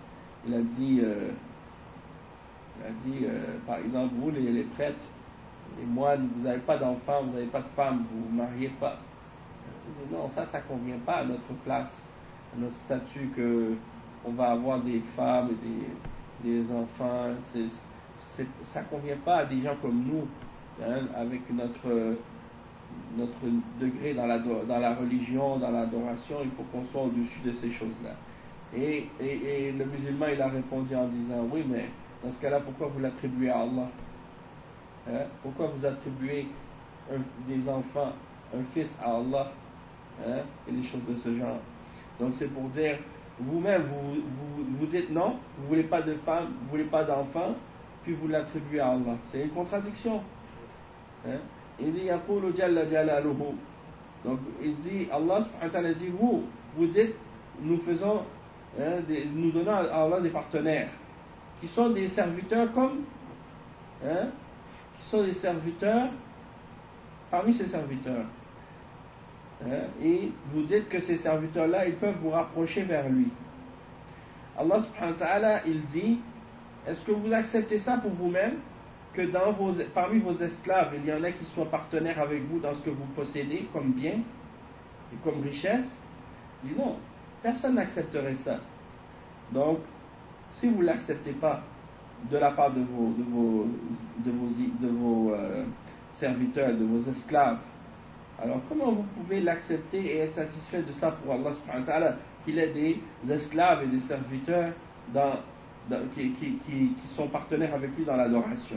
il a dit, euh, il a dit euh, par exemple, vous les, les prêtres, les moines, vous n'avez pas d'enfants, vous n'avez pas de femme, vous ne vous mariez pas. Il dit, non, ça, ça ne convient pas à notre place, à notre statut, que on va avoir des femmes et des, des enfants. C'est, c'est, ça ne convient pas à des gens comme nous, hein, avec notre, notre degré dans la, dans la religion, dans l'adoration. Il faut qu'on soit au-dessus de ces choses-là. Et, et, et le musulman, il a répondu en disant, oui, mais dans ce cas-là, pourquoi vous l'attribuez à Allah, hein? Pourquoi vous attribuez un, des enfants, un fils à Allah, hein? Et des choses de ce genre. Donc c'est pour dire, vous-même, vous, vous, vous dites non, vous ne voulez pas de femme, vous ne voulez pas d'enfant, puis vous l'attribuez à Allah. C'est une contradiction. Hein? Il dit, Yaqulu Jalla Jalaluhu. Donc il dit, Allah subhanahu wa ta'ala dit, vous, vous dites, nous faisons, hein, des, nous donnons à Allah des partenaires, qui sont des serviteurs comme, hein, qui sont des serviteurs, parmi ces serviteurs. Hein, et vous dites que ces serviteurs-là, ils peuvent vous rapprocher vers lui. Allah subhanahu wa ta'ala, il dit, est-ce que vous acceptez ça pour vous-même, que dans vos, parmi vos esclaves, il y en a qui soient partenaires avec vous dans ce que vous possédez comme bien et comme richesse? Il dit non, personne n'accepterait ça. Donc, si vous ne l'acceptez pas de la part de vos, de vos, de vos, de vos euh, serviteurs, de vos esclaves, alors comment vous pouvez l'accepter et être satisfait de ça pour Allah subhanahu wa ta'ala, qu'il ait des esclaves et des serviteurs dans, dans, qui, qui, qui, qui sont partenaires avec lui dans l'adoration?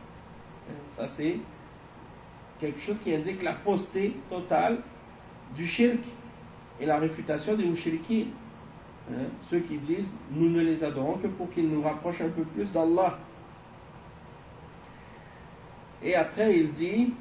Ça c'est quelque chose qui indique la fausseté totale du shirk et la réfutation des mouchriquins. Hein, ceux qui disent nous ne les adorons que pour qu'ils nous rapprochent un peu plus d'Allah. Et après il dit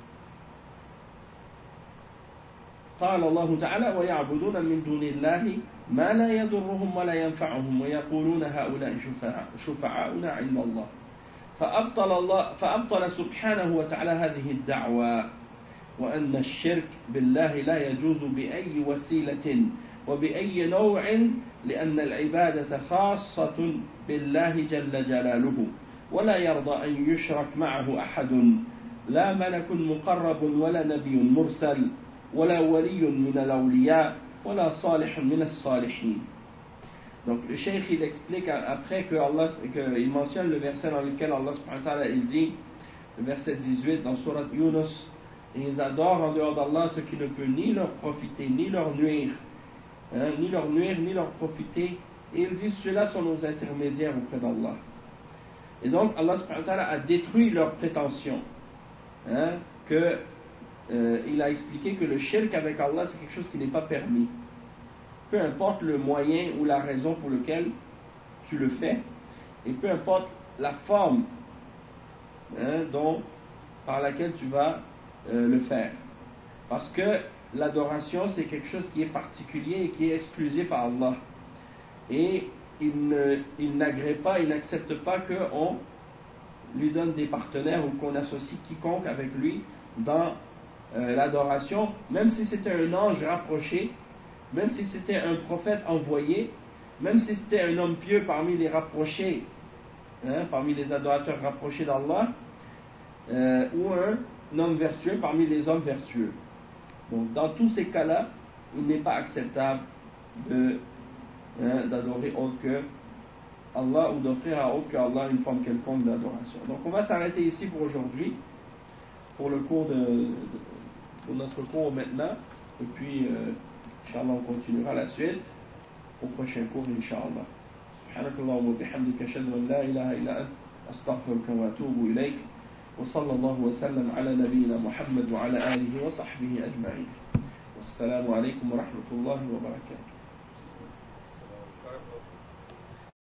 قال الله تعالى ويعبدون من دون الله ما لا يضرهم ولا ينفعهم ويقولون هؤلاء شفعاؤنا عند الله فأبطل الله فأبطل سبحانه وتعالى هذه الدعوة وأن الشرك بالله لا يجوز بأي وسيلة وبأي نوع لأن العبادة خاصة بالله جل جلاله ولا يرضى أن يشرك معه أحد لا ملك مقرب ولا نبي مرسل ولا ولي من الأولياء ولا صالح من الصالحين. Donc le cheikh il explique après que Allah, que il mentionne le verset dans lequel Allah subhanahu wa ta'ala il dit, le verset dix-huit dans Surat Yunus, ils adorent en dehors d'Allah ce qui ne peut ni leur profiter ni leur nuire, hein, ni leur nuire ni leur profiter, et ils disent ceux-là sont nos intermédiaires auprès d'Allah. Et donc Allah subhanahu wa ta'ala a détruit leurs prétentions, hein, que euh, il a expliqué que le shirk avec Allah c'est quelque chose qui n'est pas permis. Peu importe le moyen ou la raison pour laquelle tu le fais, et peu importe la forme, hein, dont, par laquelle tu vas euh, le faire. Parce que l'adoration, c'est quelque chose qui est particulier et qui est exclusif à Allah. Et il, ne, il n'agrée pas, il n'accepte pas qu'on lui donne des partenaires ou qu'on associe quiconque avec lui dans euh, l'adoration, même si c'était un ange rapproché, même si c'était un prophète envoyé, même si c'était un homme pieux parmi les rapprochés, hein, parmi les adorateurs rapprochés d'Allah, euh, ou un homme vertueux parmi les hommes vertueux. Donc dans tous ces cas-là, il n'est pas acceptable de, hein, d'adorer autre que Allah ou d'offrir à autre que Allah une forme quelconque d'adoration. Donc on va s'arrêter ici pour aujourd'hui, pour le cours de, de pour notre cours maintenant, et puis euh, Inch'Allah, on continuera la suite au prochain cours, Inch'Allah. Subhanakallahu wa bihamdika ashhadu an la ilaha illa ant astaghfiruka wa atubu ilayk wa sallallahu wa sallam ala nabiyyina Muhammad wa ala alihi wa sahbihi ajma'in. Wassalamu alaykum wa rahmatullahi wa barakatuh.